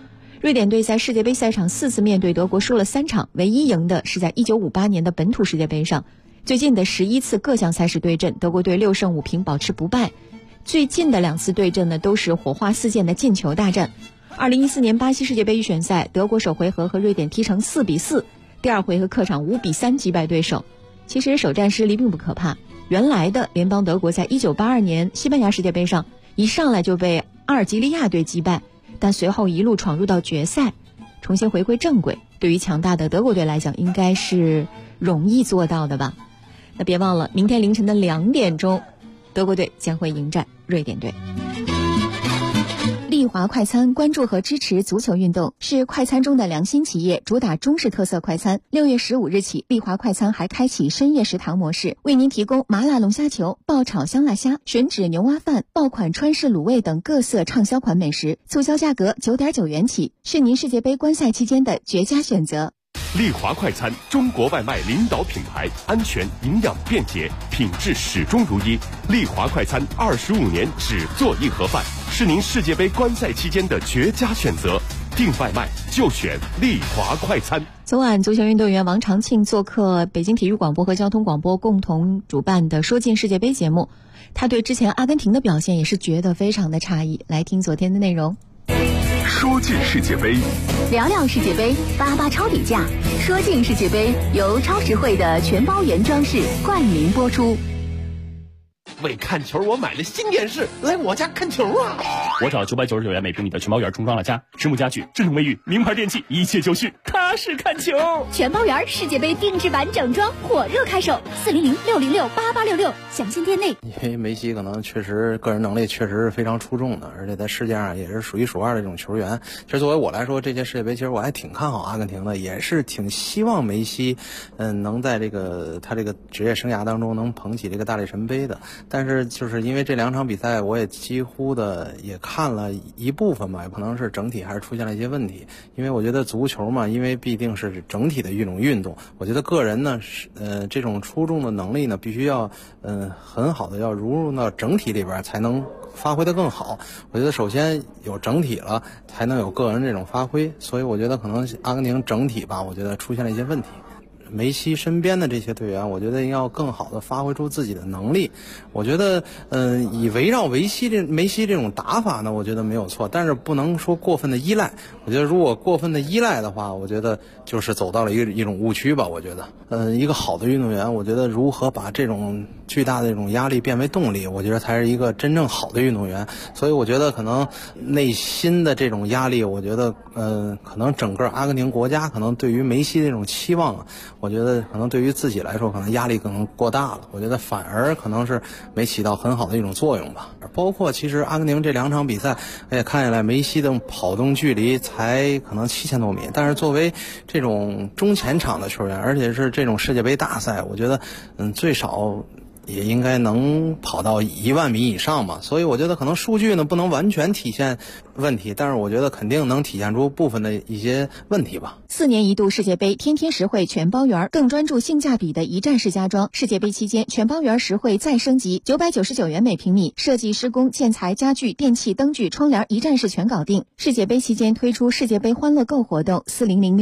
瑞典队在世界杯赛场4次面对德国输了3场，唯一赢的是在1958年的本土世界杯上。最近的11次各项赛事对阵，德国队6胜5平保持不败。最近的2次对阵呢，都是火花四溅的进球大战。2014年巴西世界杯预选赛，德国首回合和瑞典踢成4-4，第2回合客场5-3击败对手。其实首战失利并不可怕，原来的联邦德国在1982年西班牙世界杯上一上来就被阿尔及利亚队击败，但随后一路闯入到决赛，重新回归正轨，对于强大的德国队来讲应该是容易做到的吧。那别忘了明天凌晨的2点钟，德国队将会迎战瑞典队。利华快餐关注和支持足球运动，是快餐中的良心企业，主打中式特色快餐。6月15日起，利华快餐还开启深夜食堂模式，为您提供麻辣龙虾球、爆炒香辣虾、吮指牛蛙饭、爆款川式卤味等各色畅销款美食，促销价格9.9元起，是您世界杯观赛期间的绝佳选择。 利华快餐，中国外卖领导品牌，安全、营养、便捷，品质始终如一。利华快餐25年只做硬盒饭，是您世界杯观赛期间的绝佳选择。订外卖就选利华快餐。 昨晚，足球运动员王长庆做客北京体育广播和交通广播共同主办的《说进世界杯》节目，他对之前阿根廷的表现也是觉得非常的诧异。来听昨天的内容。 说进世界杯， 聊聊世界杯，88超底价。说进世界杯由超实惠的全包原装饰冠名播出。 为看球，我买了新电视，来我家看球啊！ 我找999元每平米的全包园重装了家，实木家具、智能卫浴、名牌电器，一切就绪，踏实看球。 全包园世界杯定制版整装火热开售，400-606-8866，详见店内。 因为梅西可能确实个人能力确实是非常出众的，而且在世界上也是数一数二的这种球员。其实作为我来说，这届世界杯其实我还挺看好阿根廷的，也是挺希望梅西，能在他这个职业生涯当中能捧起这个大力神杯的。但是就是因为这2场比赛，我也几乎的也看了一部分吧，也可能是整体还是出现了一些问题。因为我觉得足球嘛，因为必定是整体的一种运动，我觉得个人呢，这种出众的能力呢，必须要很好的要融入到整体里边，才能发挥得更好。我觉得首先有整体了，才能有个人这种发挥。所以我觉得可能阿根廷整体吧，我觉得出现了一些问题。梅西身边的这些队员，我觉得要更好的发挥出自己的能力。我觉得，以围绕梅西这种打法呢，我觉得没有错，但是不能说过分的依赖。我觉得如果过分的依赖的话，我觉得就是走到了一种误区吧。我觉得，一个好的运动员，我觉得如何把这种巨大的这种压力变为动力，我觉得才是一个真正好的运动员。所以我觉得可能内心的这种压力，我觉得，可能整个阿根廷国家可能对于梅西这种期望啊，我觉得可能对于自己来说，可能压力可能过大了。我觉得反而可能是没起到很好的一种作用吧。包括其实阿根廷这2场比赛，看下来梅西的跑动距离才可能7000多米，但是作为这种中前场的球员，而且是这种世界杯大赛，我觉得最少也应该能跑到1万米以上嘛。所以我觉得可能数据呢不能完全体现问题，但是我觉得肯定能体现出部分的一些问题吧。 4年一度世界杯，天天实惠全包园，更专注性价比的一站式家装。世界杯期间，全包园实惠再升级，999元每平米，设计、施工、建材、家具、电器、灯具、窗帘一站式全搞定。世界杯期间推出世界杯欢乐购活动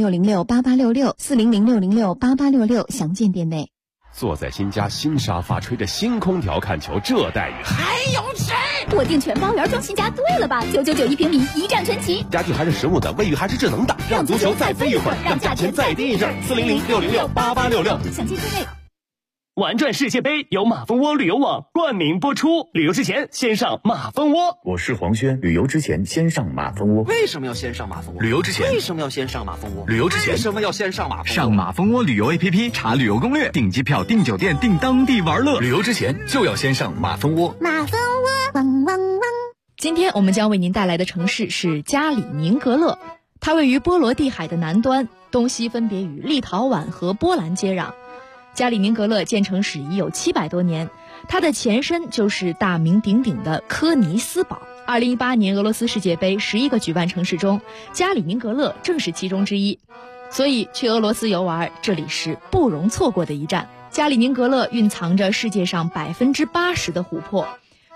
，400-606-8866，400-606-8866，详见店内。 坐在新家新沙发，吹着新空调看球，这待遇还有谁？我订全包园装新家对了吧？999一平米，一站全齐。 家具还是实木的，卫浴还是智能的，让足球再飞一会儿，让价钱再低一阵。400-606-8866， 详见店内。 玩转世界杯由马蜂窝旅游网冠名播出，旅游之前先上马蜂窝。 我是黄轩，旅游之前先上马蜂窝。 为什么要先上马蜂窝？ 旅游之前为什么要先上马蜂窝？ 旅游之前为什么要先上马蜂窝？ 上马蜂窝旅游 APP 查旅游攻略，订机票、订酒店、订当地玩乐。旅游之前就要先上马蜂窝。 马蜂窝，汪汪汪！ 今天我们将为您带来的城市是加里宁格勒，它位于波罗的海的南端，东西分别与立陶宛和波兰接壤。加里宁格勒建成史已有700多年，它的前身就是大名鼎鼎的科尼斯堡。2018年俄罗斯世界杯11个举办城市中，加里宁格勒正是其中之一，所以去俄罗斯游玩，这里是不容错过的一站。加里宁格勒蕴藏着世界上80%的琥珀，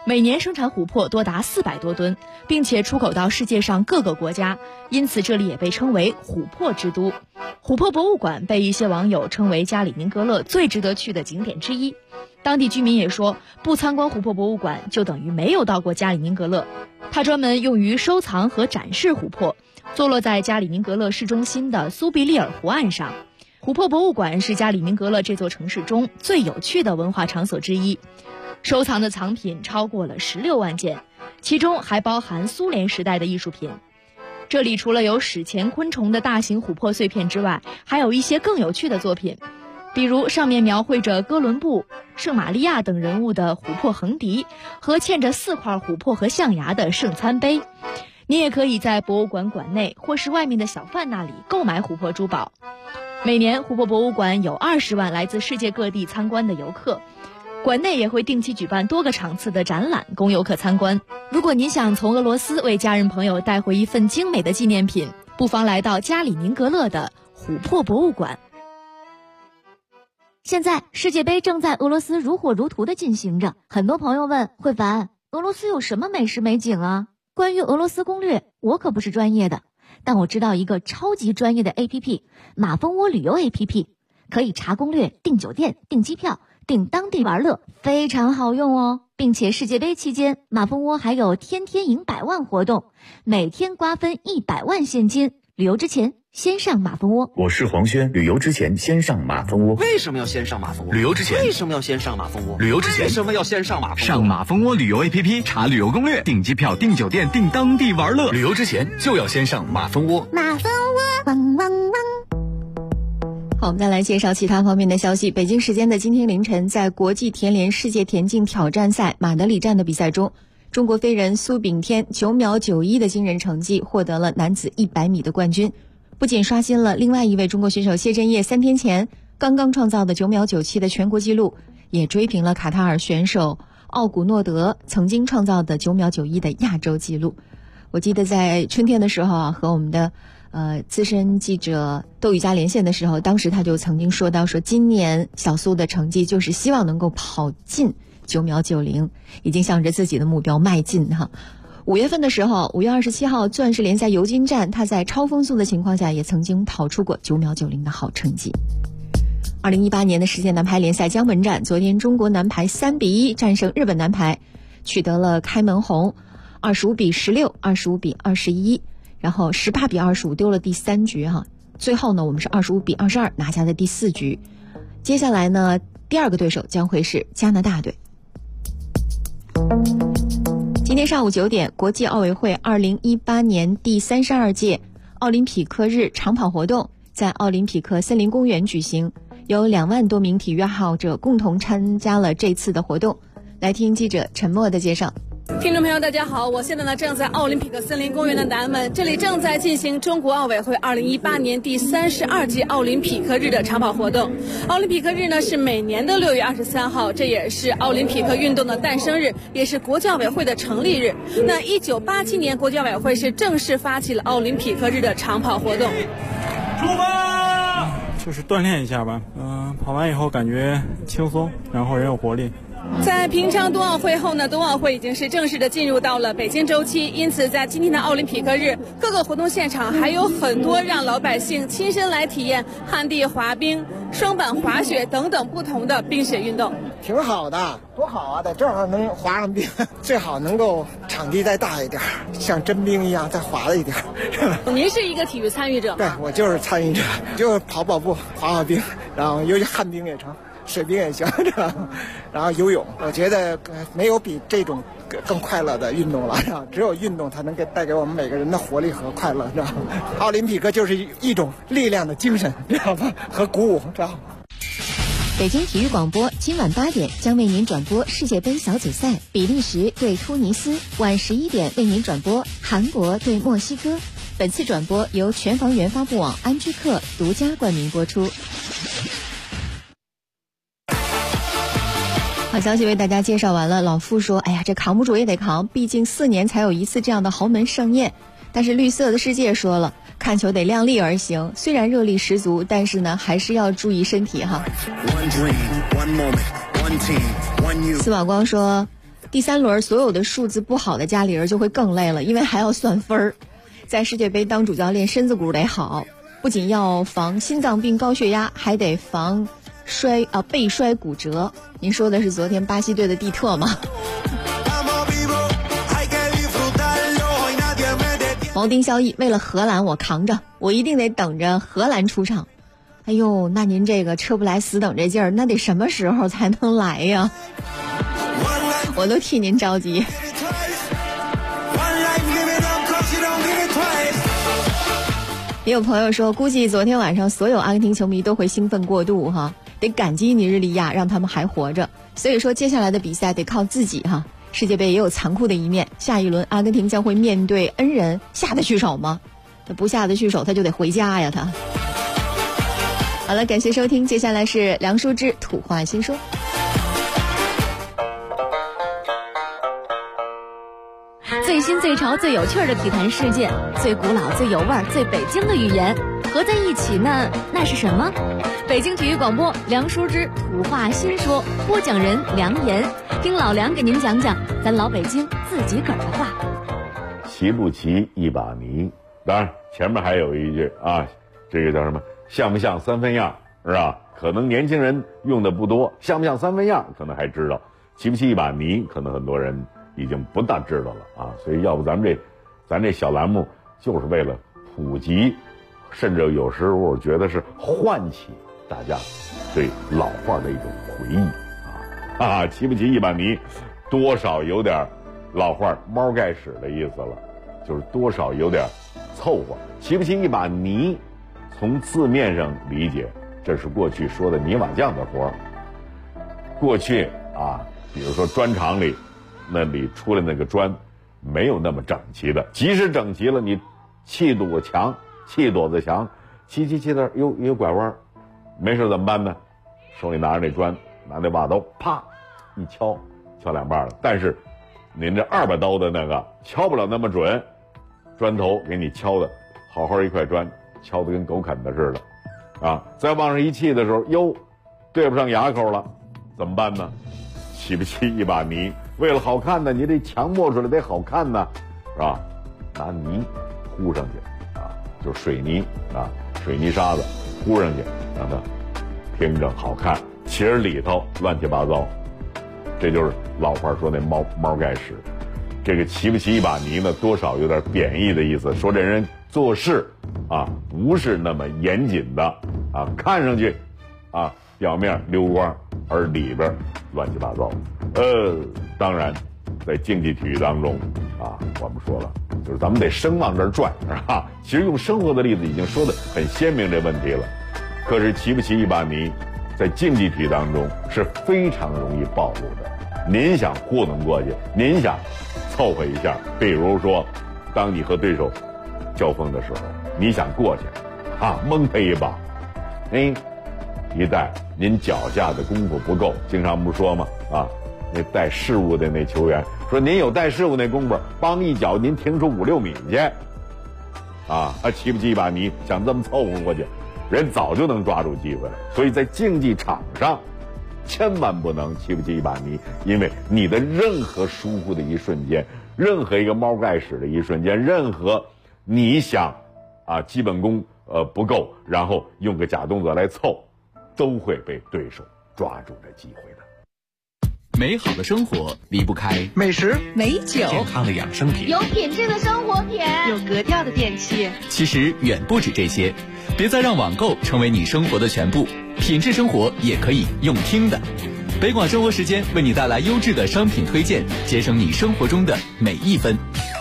每年生产琥珀多达400多吨，并且出口到世界上各个国家，因此这里也被称为琥珀之都。琥珀博物馆被一些网友称为加里宁格勒最值得去的景点之一。当地居民也说，不参观琥珀博物馆就等于没有到过加里宁格勒。它专门用于收藏和展示琥珀，坐落在加里宁格勒市中心的苏必利尔湖岸上。琥珀博物馆是加里宁格勒这座城市中最有趣的文化场所之一，收藏的藏品超过了16万件，其中还包含苏联时代的艺术品。这里除了有史前昆虫的大型琥珀碎片之外，还有一些更有趣的作品，比如上面描绘着哥伦布、圣玛利亚等人物的琥珀横笛和嵌着4块琥珀和象牙的圣餐杯。你也可以在博物馆馆内或是外面的小贩那里购买琥珀珠宝。每年琥珀博物馆有20万来自世界各地参观的游客，馆内也会定期举办多个场次的展览供游客参观。如果您想从俄罗斯为家人朋友带回一份精美的纪念品，不妨来到加里宁格勒的琥珀博物馆。 现在世界杯正在俄罗斯如火如荼地进行着，很多朋友问慧凡，俄罗斯有什么美食美景啊？关于俄罗斯攻略，我可不是专业的，但我知道一个超级专业的 APP， 马蜂窝旅游 APP， 可以查攻略、订酒店、订机票、订当地玩乐，非常好用哦。并且世界杯期间，马蜂窝还有天天赢100万活动，每天瓜分100万现金。旅游之前先上马蜂窝。 我是黄轩，旅游之前先上马蜂窝。 为什么要先上马蜂窝？ 旅游之前为什么要先上马蜂窝？ 旅游之前为什么要先上马蜂窝？ 上马蜂窝旅游 APP 查旅游攻略，订机票、订酒店、订当地玩乐。 旅游之前就要先上马蜂窝。 马蜂窝，汪汪汪。 好，我们再来介绍其他方面的消息。北京时间的今天凌晨，在国际田联世界田径挑战赛马德里站的比赛中，中国飞人苏炳添9秒91的惊人成绩，获得了男子100米的冠军，不仅刷新了另外一位中国选手谢震业3天前刚刚创造的9秒97的全国纪录，也追平了卡塔尔选手奥古诺德曾经创造的9秒91的亚洲纪录。我记得在春天的时候和我们的资深记者窦宇佳连线的时候，当时他就曾经说到，说今年小苏的成绩就是希望能够跑进9秒90，已经向着自己的目标迈进哈。5月份的时候，5月27号钻石联赛尤金站，他在超风速的情况下也曾经跑出过9秒90的好成绩。2018年的世界男排联赛江门站，昨天中国男排3比1战胜日本男排，取得了开门红，25比16、25比21，然后18比25丢了第3局哈。最后呢，我们是25比22拿下的第4局。接下来呢，第2个对手将会是加拿大队。今天上午9点，国际奥委会2018年第32届奥林匹克日长跑活动在奥林匹克森林公园举行，有2万多名体育爱好者共同参加了这次的活动。来听记者陈默的介绍。 听众朋友大家好，我现在呢正在奥林匹克森林公园的南门，这里正在进行中国奥委会2018年第32届奥林匹克日的长跑活动。奥林匹克日呢是每年的6月23号，这也是奥林匹克运动的诞生日，也是国际奥委会的成立日。那1987年国际奥委会是正式发起了奥林匹克日的长跑活动。 出发！就是锻炼一下吧，跑完以后感觉轻松，然后人有活力。 在平昌冬奥会后呢，冬奥会已经是正式的进入到了北京周期，因此在今天的奥林匹克日，各个活动现场还有很多让老百姓亲身来体验旱地滑冰、双板滑雪等等不同的冰雪运动。 挺好的，多好啊，在这儿能滑上冰，最好能够场地再大一点，像真冰一样再滑了一点。 您是一个体育参与者吗？ 对，我就是参与者，就是跑步、滑冰，然后尤其旱冰也成。水冰也行，然后游泳，我觉得没有比这种更快乐的运动了，只有运动才能带给我们每个人的活力和快乐，知道吗？奥林匹克就是一种力量的精神，知道吗？和鼓舞，知道吗？ 北京体育广播今晚8点将为您转播世界杯小组赛，比利时对突尼斯；晚11点为您转播韩国对墨西哥。本次转播由全房源发布网安居客独家冠名播出。好消息为大家介绍完了。老傅说，哎呀，这扛不住也得扛，毕竟4年才有一次这样的豪门盛宴。但是绿色的世界说了，看球得量力而行，虽然热力十足，但是呢还是要注意身体哈。司马光说， 第3轮所有的数字不好的家里人就会更累了，因为还要算分儿。在世界杯当主教练身子骨得好，不仅要防心脏病高血压，还得防背摔骨折。您说的是昨天巴西队的蒂特吗？毛丁萧逸，为了荷兰我扛着，我一定得等着荷兰出场。哎呦，那您这个车不来死等这劲儿，那得什么时候才能来呀？我都替您着急。也有朋友说，估计昨天晚上所有阿根廷球迷都会兴奋过度哈，得感激尼日利亚让他们还活着。所以说接下来的比赛得靠自己哈。世界杯也有残酷的一面，下一轮阿根廷将会面对恩人，下得去手吗？不下得去手他就得回家呀他。好了，感谢收听，接下来是梁淑芝土话新说。 最新最潮最有趣的体坛事件，最古老最有味儿最北京的语言合在一起呢，那是什么？北京体育广播梁淑芝土话新说，播讲人梁岩，听老梁给您讲讲咱老北京自己个儿的话。 齐不齐一把泥，当然前面还有一句啊，这个叫什么？像不像三分样，是吧？可能年轻人用的不多，像不像三分样可能还知道，齐不齐一把泥可能很多人已经不大知道了啊。所以要不咱这小栏目就是为了普及，甚至有时候我觉得是唤起大家对老话的一种回忆啊。齐不齐一把泥多少有点老话猫盖屎的意思了，就是多少有点凑合。齐不齐一把泥从字面上理解，这是过去说的泥瓦匠的活。过去啊，比如说砖厂里那里出来那个砖没有那么整齐的，即使整齐了，你砌垛子墙砌的有拐弯，没事怎么办呢？手里拿着那砖，拿那瓦刀啪一敲2半了。但是您这2把刀的那个敲不了那么准，砖头给你敲的好好一块砖，敲得跟狗啃的似的啊！再往上一砌的时候，对不上牙口了，怎么办呢？齐不齐一把泥？为了好看呢，你这墙磨出来得好看呢，是吧？拿泥糊上去啊，就是水泥啊，水泥沙子糊上去，让它平整好看。其实里头乱七八糟，这就是老话说那猫盖屎。这个齐不齐一把泥呢，多少有点贬义的意思，说这人做事啊不是那么严谨的啊，看上去啊表面溜光，而里边乱七八糟。当然在竞技体育当中啊，我们说了，就是咱们得生往这儿转啊。其实用生活的例子已经说得很鲜明这问题了。可是齐不齐一把泥，在竞技体育当中是非常容易暴露的。您想糊弄过去，您想凑合一下，比如说当你和对手交锋的时候，你想过去啊蒙他一把，一带您脚下的功夫不够，经常不说吗？啊，那带事物的那球员说您有带事物那功夫，帮一脚您停出5-6米去啊，齐不齐一把泥，想这么凑合过去，人早就能抓住机会了。所以在竞技场上千万不能齐不齐一把泥，因为你的任何疏忽的一瞬间，任何一个猫盖屎的一瞬间，任何你想啊基本功不够，然后用个假动作来凑，都会被对手抓住这机会的。 美好的生活离不开美食、 美酒、 健康的养生品、 有品质的生活品、 有格调的电器。 其实远不止这些，别再让网购成为你生活的全部，品质生活也可以用听的。北广生活时间为你带来优质的商品推荐，节省你生活中的每一分。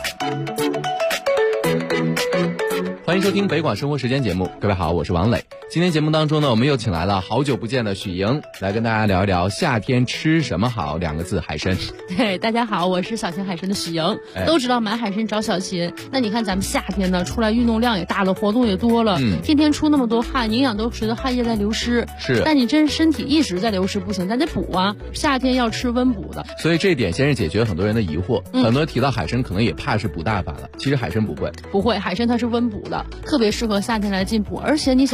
欢迎收听北广生活时间节目，各位好，我是王磊。今天节目当中呢，我们又请来了好久不见的许莹，来跟大家聊一聊夏天吃什么好，2个字，海参。 对，大家好，我是小秦海参的许莹。都知道买海参找小秦，那你看咱们夏天呢，出来运动量也大了，活动也多了，天天出那么多汗，营养都随着汗液在流失。 是， 但你真身体一直在流失不行，咱得补啊。夏天要吃温补的， 所以这一点先是解决很多人的疑惑。很多人提到海参，可能也怕是补大发了，其实海参不会， 海参它是温补的，特别适合夏天来进补。而且你想，咱们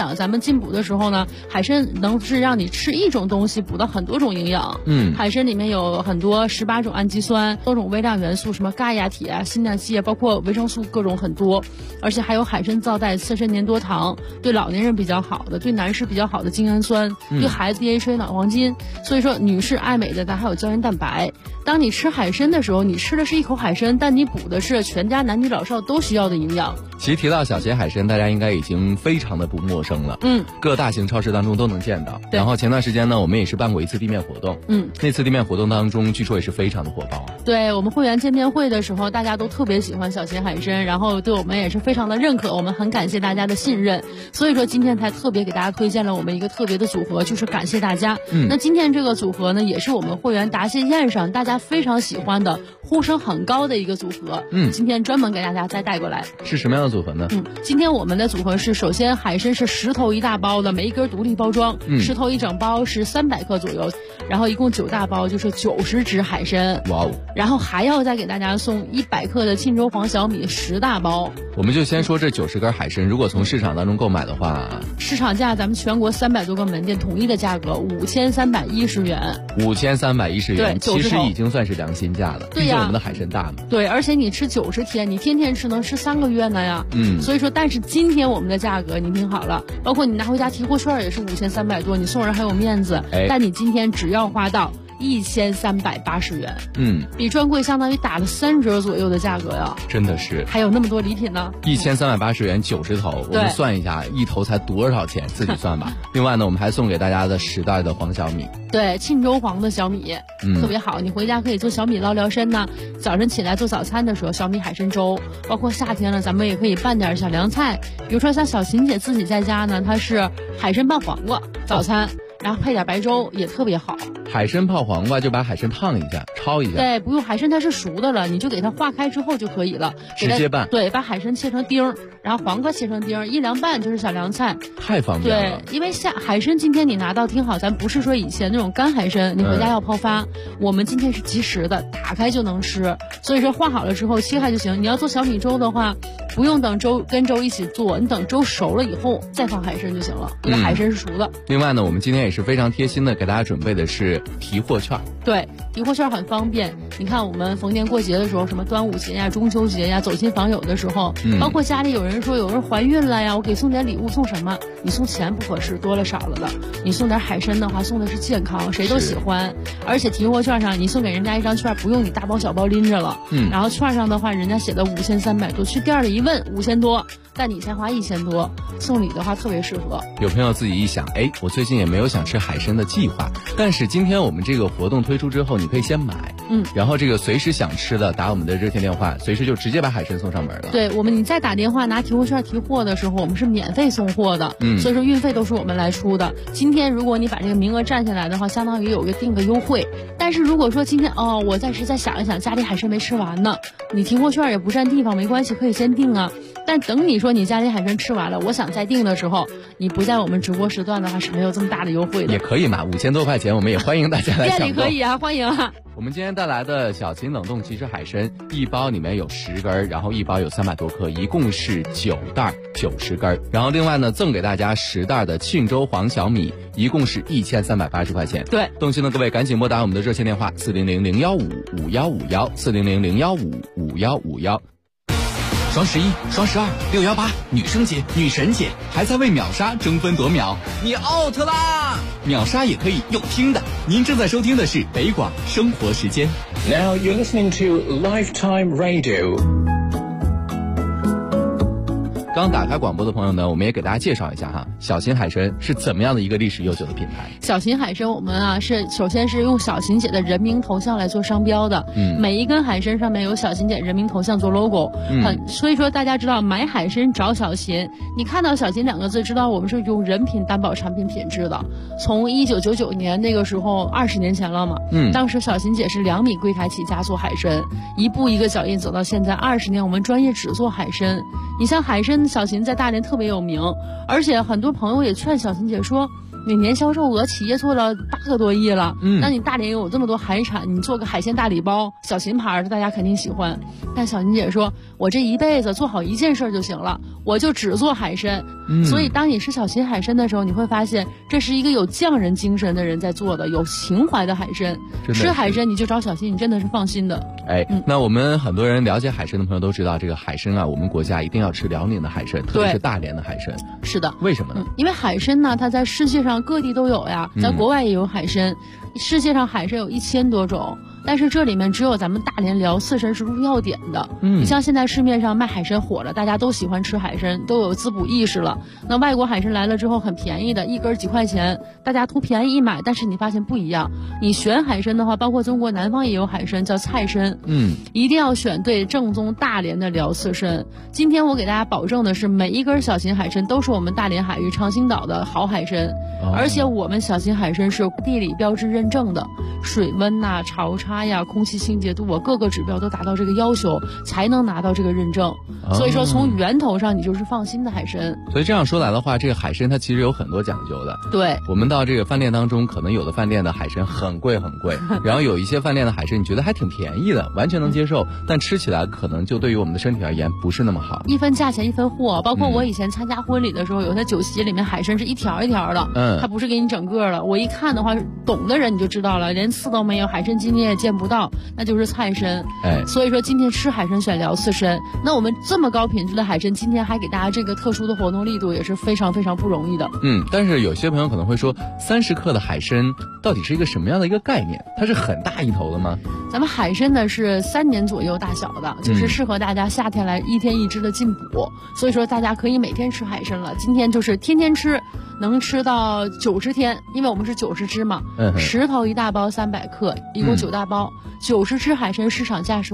进补的时候呢，海参能是让你吃一种东西补到很多种营养。海参里面有很多18种氨基酸，多种微量元素，什么钙呀、铁啊、锌啊、硒啊，包括维生素各种很多，而且还有海参皂带刺身粘多糖，对老年人比较好的，对男士比较好的精氨酸，对孩子 DHA 脑黄金。所以说女士爱美的咱还有胶原蛋白。当你吃海参的时候，你吃的是一口海参，但你补的是全家男女老少都需要的营养。 其实提到小咸海参，大家应该已经非常的不陌生了。各大型超市当中都能见到。然后前段时间呢，我们也是办过一次地面活动。那次地面活动当中，据说也是非常的火爆。 对，我们会员见面会的时候，大家都特别喜欢小咸海参，然后对我们也是非常的认可，我们很感谢大家的信任。所以说今天才特别给大家推荐了我们一个特别的组合，就是感谢大家。那今天这个组合呢，也是我们会员答谢宴上大家非常喜欢的、呼声很高的一个组合。今天专门给大家再带过来。 是什么样的组合呢？ 今天我们的组合是，首先海参是石头一大包的，每一根独立包装，石头一整包是300克左右，然后一共9大包，就是90只海参。 哇哦！ 然后还要再给大家送100克的沁州黄小米10大包。 我们就先说这90根海参，如果从市场当中购买的话， 市场价咱们全国300多个门店统一的价格5310元。 5310元， 对， 其实已经算是良心价了。 对呀， 毕竟我们的海参大嘛。 对，而且你吃90天，你天天吃能吃3个月呢呀。所以说，但是今天我们的价格你听好了，包括你拿回家提货券也是5300多，你送人还有面子。但你今天只要花到1380元，比专柜相当于打了3折左右的价格呀， 真的是， 还有那么多礼品呢。 1380元90头，我们算一下，一头才多少钱，自己算吧。另外呢，我们还送给大家的10袋的黄小米， 对，沁州黄的小米，特别好，你回家可以做小米捞辽参呢。早晨起来做早餐的时候，小米海参粥，包括夏天了，咱们也可以拌点小凉菜，比如说像小琴姐自己在家呢，她是海参拌黄瓜早餐。然后配点白粥也特别好。 海参泡黄瓜就把海参烫一下，焯一下。 对，不用，海参它是熟的了，你就给它化开之后就可以了， 直接拌。 对，把海参切成丁，然后黄瓜切成丁，一凉拌就是小凉菜， 太方便了。 对，因为海参今天你拿到听好，咱不是说以前那种干海参，你回家要泡发，我们今天是即食的，打开就能吃。所以说化好了之后切开就行。你要做小米粥的话，不用等粥跟粥一起做，你等粥熟了以后再放海参就行了，因为海参是熟的。 另外呢，我们今天也是非常贴心的给大家准备的是提货券。 对，提货券很方便。你看我们逢年过节的时候，什么端午节呀、中秋节呀，走亲访友的时候，包括家里有人说有人怀孕了呀，我给送点礼物，送什么？你送钱不合适，多了少了的。你送点海参的话，送的是健康，谁都喜欢。而且提货券上你送给人家一张券，不用你大包小包拎着了。然后券上的话，人家写的5300多，去店里一问5000多，但你才花1000多，送礼的话特别适合。 有朋友自己一想，哎，我最近也没有想吃海参的计划，但是今天我们这个活动推出之后，你可以先买，然后这个随时想吃的打我们的热线电话，随时就直接把海参送上门了。 对，你再打电话拿提货券提货的时候，我们是免费送货的，所以说运费都是我们来出的。今天如果你把这个名额占下来的话，相当于有个定个优惠。但是如果说今天我暂时再想一想，家里海参没吃完呢，你提货券也不占地方，没关系，可以先定啊。但等你说你家里海参吃完了，我想再定的时候，你不在我们直播时段的话是没有这么大的优惠的。 也可以嘛，5000多块钱，我们也欢迎大家来抢购。 店里可以啊，欢迎啊。 我们今天带来的小秦冷冻即食海参，一包里面有10根，然后一包有300多克，一共是9袋90根。然后另外呢，赠给大家10袋的沁州黄小米，一共是1380块钱。 对， 动心的各位赶紧拨打我们的热线电话400-015-5151，400-015-5151。双11、双12、618，女生节、女神节，还在为秒杀争分夺秒，你 out 啦！秒杀也可以用听的。您正在收听的是北广生活时间。 Now you're listening to Lifetime Radio。 刚打开广播的朋友呢，我们也给大家介绍一下哈，小秦海参是怎么样的一个历史悠久的品牌。 小秦海参我们是首先是用小秦姐的人名头像来做商标的，每一根海参上面有小秦姐人名头像做 logo，所以说大家知道买海参找小秦，你看到小秦2个字，知道我们是用人品担保产品品质的。从1999年那个时候20年前了嘛，当时小秦姐是2米柜台起家做海参，一步一个脚印走到现在20年，我们专业只做海参。你像海参，小秦在大连特别有名，而且很多朋友也劝小秦姐说， 每年销售额企业做了8个多亿了。那你大连有这么多海产，你做个海鲜大礼包，小秦牌的大家肯定喜欢。但小秦姐说，我这一辈子做好一件事就行了，我就只做海参。所以当你吃小秦海参的时候，你会发现这是一个有匠人精神的人在做的，有情怀的海参。吃海参你就找小秦，你真的是放心的。 那我们很多人了解海参的朋友都知道，这个海参啊，我们国家一定要吃辽宁的海参，特别是大连的海参。 是的。 为什么呢？ 因为海参呢，它在世界上各地都有呀，在国外也有海参，世界上海参有1000多种。但是这里面只有咱们大连辽刺参是入药典的。你像现在市面上卖海参火了，大家都喜欢吃海参，都有滋补意识了。那外国海参来了之后很便宜的，一根几块钱，大家图便宜一买。但是你发现不一样，你选海参的话，包括中国南方也有海参叫菜参，一定要选对正宗大连的辽刺参。今天我给大家保证的是，每一根小秦海参都是我们大连海域长兴岛的好海参，而且我们小秦海参是地理标志认证的，水温呐、潮差呀、空气清洁度啊，各个指标都达到这个要求，才能拿到这个认证。所以说从源头上你就是放心的海参。 所以这样说来的话，这个海参它其实有很多讲究的。 对， 我们到这个饭店当中，可能有的饭店的海参很贵很贵，然后有一些饭店的海参你觉得还挺便宜的，完全能接受，但吃起来可能就对于我们的身体而言不是那么好。 一分价钱一分货，包括我以前参加婚礼的时候，有些酒席里面海参是一条一条的，它不是给你整个的。我一看的话，懂的人你就知道了，连刺都没有，海参筋你也见不到，那就是菜参。所以说今天吃海参选辽刺参，那我们这么高品质的海参，今天还给大家这个特殊的活动力度，也是非常非常不容易的。 但是有些朋友可能会说，30克的海参到底是一个什么样的一个概念？它是很大一头的吗？ 咱们海参呢是3年左右大小的，就是适合大家夏天来1天1只的进补，所以说大家可以每天吃海参了。今天就是天天吃，能吃到90天，因为我们是90只嘛，10头1大包300克，一共9大包，90只海参市场价是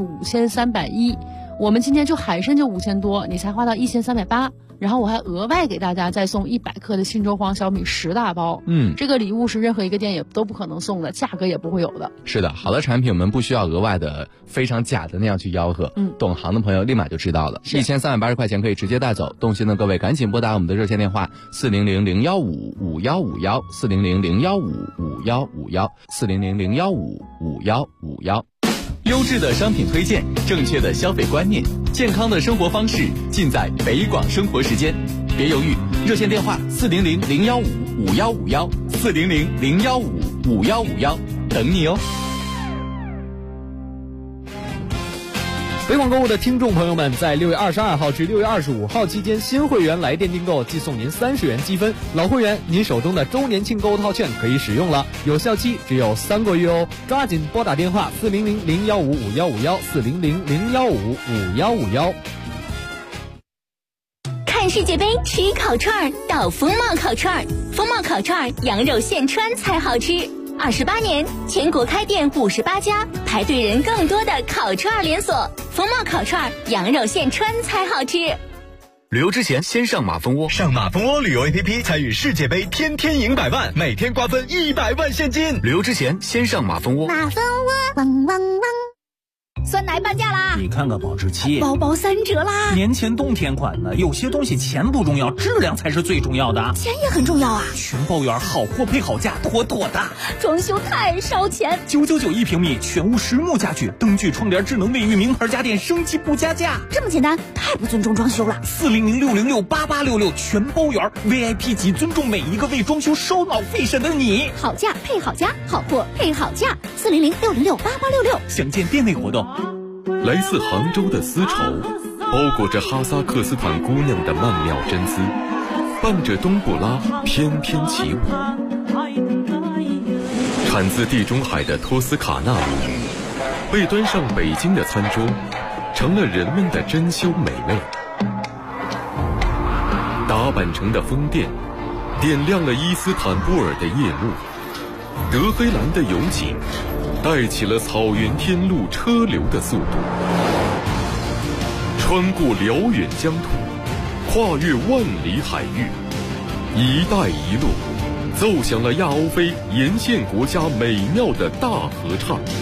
5310，我们今天就海参就5000多，你才花到1380。然后我还额外给大家再送100克的信州黄小米10大包，这个礼物是任何一个店也都不可能送的，价格也不会有的。 是的，好的产品我们不需要额外的非常假的那样去吆喝，懂行的朋友立马就知道了。1380块钱可以直接带走，动心的各位赶紧拨打我们的热线电话400-015-5151，400-015-5151，400-015-5151。 优质的商品推荐，正确的消费观念，健康的生活方式，尽在北广生活时间。别犹豫，热线电话400-015-5151，400-015-5151，等你哦。 北广购物的听众朋友们，在6月22号至6月25号期间，新会员来电订购即送您30元积分，老会员您手中的周年庆购物套券可以使用了，有效期只有3个月哦，抓紧拨打电话400-015-5151，400-015-5151。 看世界杯吃烤串到风貌烤串，风貌烤串羊肉现穿才好吃。28年，全国开店58家，排队人更多的烤串连锁。风貌烤串，羊肉现穿才好吃。 旅游之前先上马蜂窝，上马蜂窝旅游 APP 参与世界杯，天天赢100万，每天瓜分100万现金。旅游之前先上马蜂窝。 马蜂窝，汪汪汪。 酸奶半价啦！ 你看看保质期， 包包3折啦！ 年前冬天款的，有些东西钱不重要，质量才是最重要的。 钱也很重要啊！ 全包圆，好货配好价，妥妥的。 装修太烧钱 ，999一平米，全屋实木家具，灯具、窗帘、智能卫浴，名牌家电，升级不加价。 这么简单，太不尊重装修了。 400-606-8866，全包圆 ，VIP 级，尊重每一个为装修烧脑费神的你。 好价配好家，好货配好价，400-606-8866。 详见店内活动。 来自杭州的丝绸，包裹着哈萨克斯坦姑娘的曼妙真姿，伴着冬不拉翩翩起舞。产自地中海的托斯卡纳母语，被端上北京的餐桌，成了人们的珍馐美味。打扮成的风电，点亮了伊斯坦布尔的夜幕。德黑兰的油井，带起了草原天路车流的速度。穿过辽远疆土，跨越万里海域，一带一路奏响了亚欧非沿线国家美妙的大合唱。